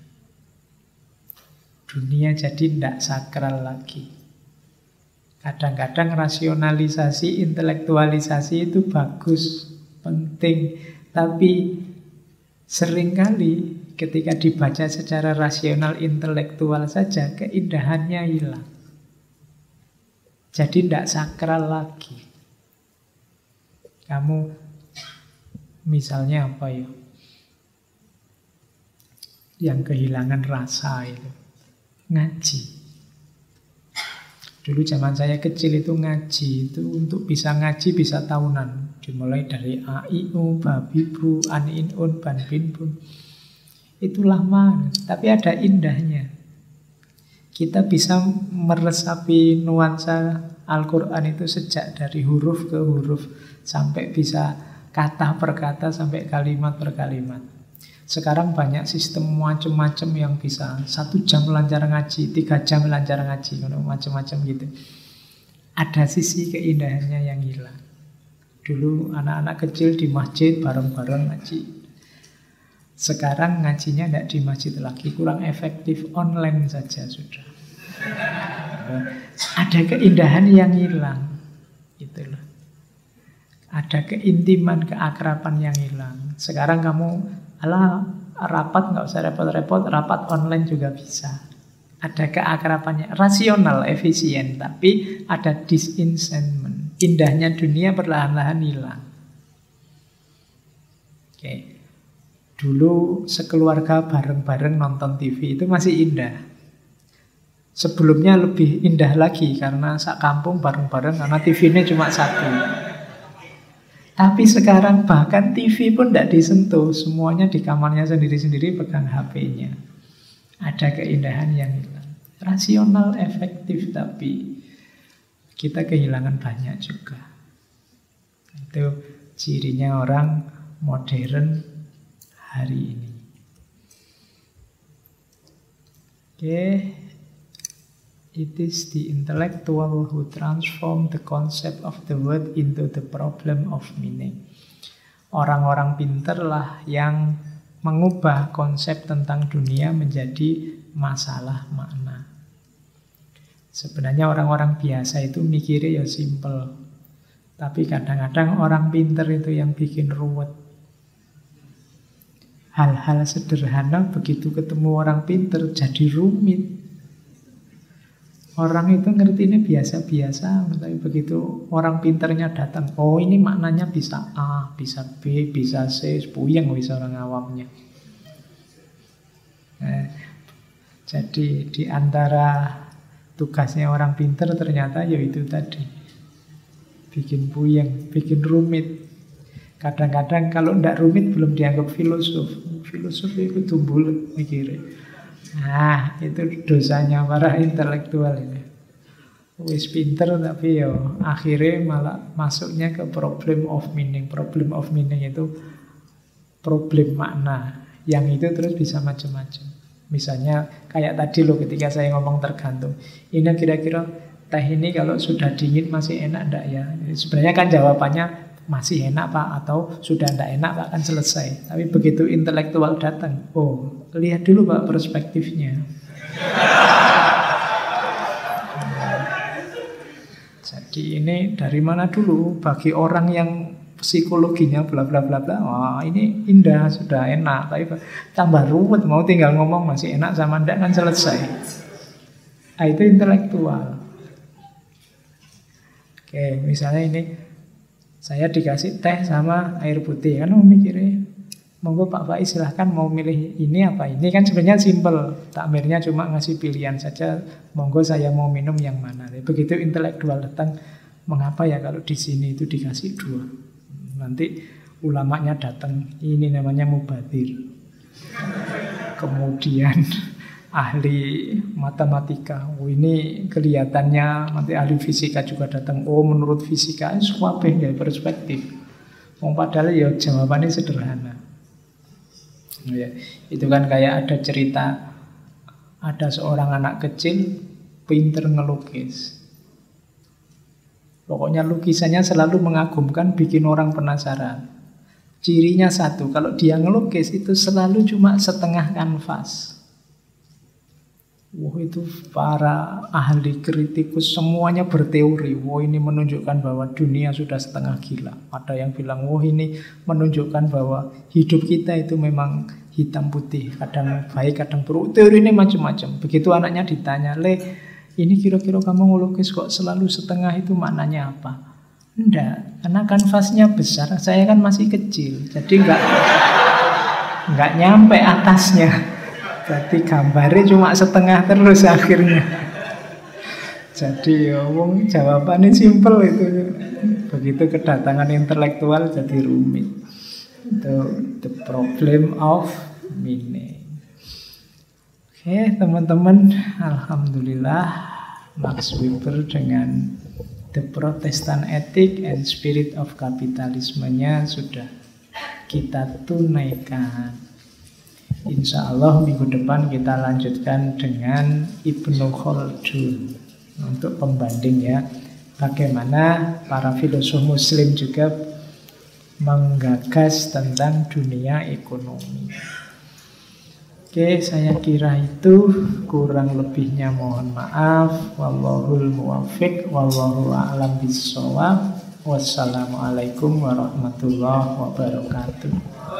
Dunia jadi tidak sakral lagi. Kadang-kadang rasionalisasi, intelektualisasi itu bagus, penting. Tapi seringkali ketika dibaca secara rasional intelektual saja, keindahannya hilang. Jadi tidak sakral lagi. Kamu misalnya apa ya? Yang kehilangan rasa itu ngaji. Dulu zaman saya kecil itu ngaji itu untuk bisa ngaji bisa tahunan, dimulai dari A, I, U, Babi, Bu, Ani, In, Un, Ban, Bin, Bun. Itu lama, tapi ada indahnya. Kita bisa meresapi nuansa Al-Quran itu sejak dari huruf ke huruf sampai bisa kata per kata sampai kalimat per kalimat. Sekarang banyak sistem macam-macam yang bisa 1 jam lancar ngaji, 3 jam lancar ngaji, macam-macam gitu. ada sisi keindahannya yang hilang. Dulu anak-anak kecil di masjid bareng-bareng ngaji. Sekarang ngajinya tidak di masjid lagi, kurang efektif, online saja sudah. Ada keindahan yang hilang. Itulah. Ada keintiman, keakraban yang hilang. Sekarang kamu, rapat nggak usah repot-repot, rapat online juga bisa. Ada keakrabannya, rasional, efisien, tapi ada disenchantment. Indahnya dunia perlahan-lahan hilang. Oke. Dulu sekeluarga bareng-bareng nonton TV itu masih indah. Sebelumnya lebih indah lagi karena sak kampung bareng-bareng karena TV-nya cuma satu. Tapi sekarang bahkan TV pun tidak disentuh, semuanya di kamarnya sendiri-sendiri pegang HP-nya. Ada keindahan yang hilang. Rasional, efektif, tapi kita kehilangan banyak juga. Itu cirinya orang modern hari ini. Oke. It is the intellectual who transform the concept of the word into the problem of meaning. Orang-orang pinterlah yang mengubah konsep tentang dunia menjadi masalah makna. Sebenarnya orang-orang biasa itu mikirnya ya simple. Tapi kadang-kadang orang pinter itu yang bikin ruwet. Hal-hal sederhana begitu ketemu orang pinter jadi rumit. Orang itu ngerti ini biasa-biasa, tapi begitu orang pinternya datang, oh ini maknanya bisa A, bisa B, bisa C, puyeng bisa orang awamnya. Jadi di antara tugasnya orang pinter ternyata yaitu tadi, bikin puyeng, bikin rumit. Kadang-kadang kalau tidak rumit belum dianggap filosof. Filosof itu tumbul mikirnya. Nah, itu dosanya para intelektual ini. Wis pinter tapi yo akhirnya malah masuknya ke problem of meaning. Problem of meaning itu problem makna. Yang itu terus bisa macam-macam. Misalnya kayak tadi loh ketika saya ngomong tergantung. Ini kira-kira teh ini kalau sudah dingin masih enak enggak ya? Sebenarnya kan jawabannya masih enak Pak, atau sudah tidak enak Pak, kan selesai. Tapi begitu intelektual datang, oh lihat dulu Pak perspektifnya. Jadi ini dari mana dulu bagi orang yang psikologinya bla bla bla bla. Wah ini indah sudah enak, tapi tambah ruwet mau tinggal ngomong masih enak sama enggak kan selesai. Nah, itu intelektual. Oke, misalnya ini saya dikasih teh sama air putih, kan mau mikirnya, monggo Pak Faiz silahkan mau milih ini apa ini, kan sebenarnya simple, takmirnya cuma ngasih pilihan saja, monggo saya mau minum yang mana. Begitu intelektual datang, mengapa ya kalau di sini itu dikasih dua? Nanti ulamanya datang, ini namanya mubadir. Kemudian ahli matematika, oh ini kelihatannya nanti ahli fisika juga datang, oh menurut fisika suapeh ya perspektif. Padahal ya jawabannya sederhana. Ya, itu kan kayak ada cerita, ada seorang anak kecil pinter ngelukis. Pokoknya lukisannya selalu mengagumkan, bikin orang penasaran. Cirinya satu, kalau dia ngelukis itu selalu cuma setengah kanvas. Wah itu para ahli kritikus semuanya berteori. Wah ini menunjukkan bahwa dunia sudah setengah gila. Ada yang bilang wah ini menunjukkan bahwa hidup kita itu memang hitam putih, kadang baik kadang buruk. Teori ini macam-macam. Begitu anaknya ditanya, Le ini kira-kira kamu ngelukis kok selalu setengah, itu maknanya apa? Enggak, karena kanvasnya besar, saya kan masih kecil, jadi enggak nyampe atasnya. Jadi gambarnya cuma setengah terus akhirnya. Jadi jawabannya simpel itu. Begitu kedatangan intelektual jadi rumit. Itu the problem of meaning. Oke teman-teman, alhamdulillah Max Weber dengan The Protestant Ethic and Spirit of Capitalism-nya sudah kita tunaikan. Insya Allah minggu depan kita lanjutkan dengan Ibnu Khaldun untuk pembanding ya. bagaimana para filosof muslim juga menggagas tentang dunia ekonomi. Oke, saya kira itu, kurang lebihnya mohon maaf. Wallahul muwaffiq, wallahu a'lam bishawab. Wassalamualaikum warahmatullahi wabarakatuh.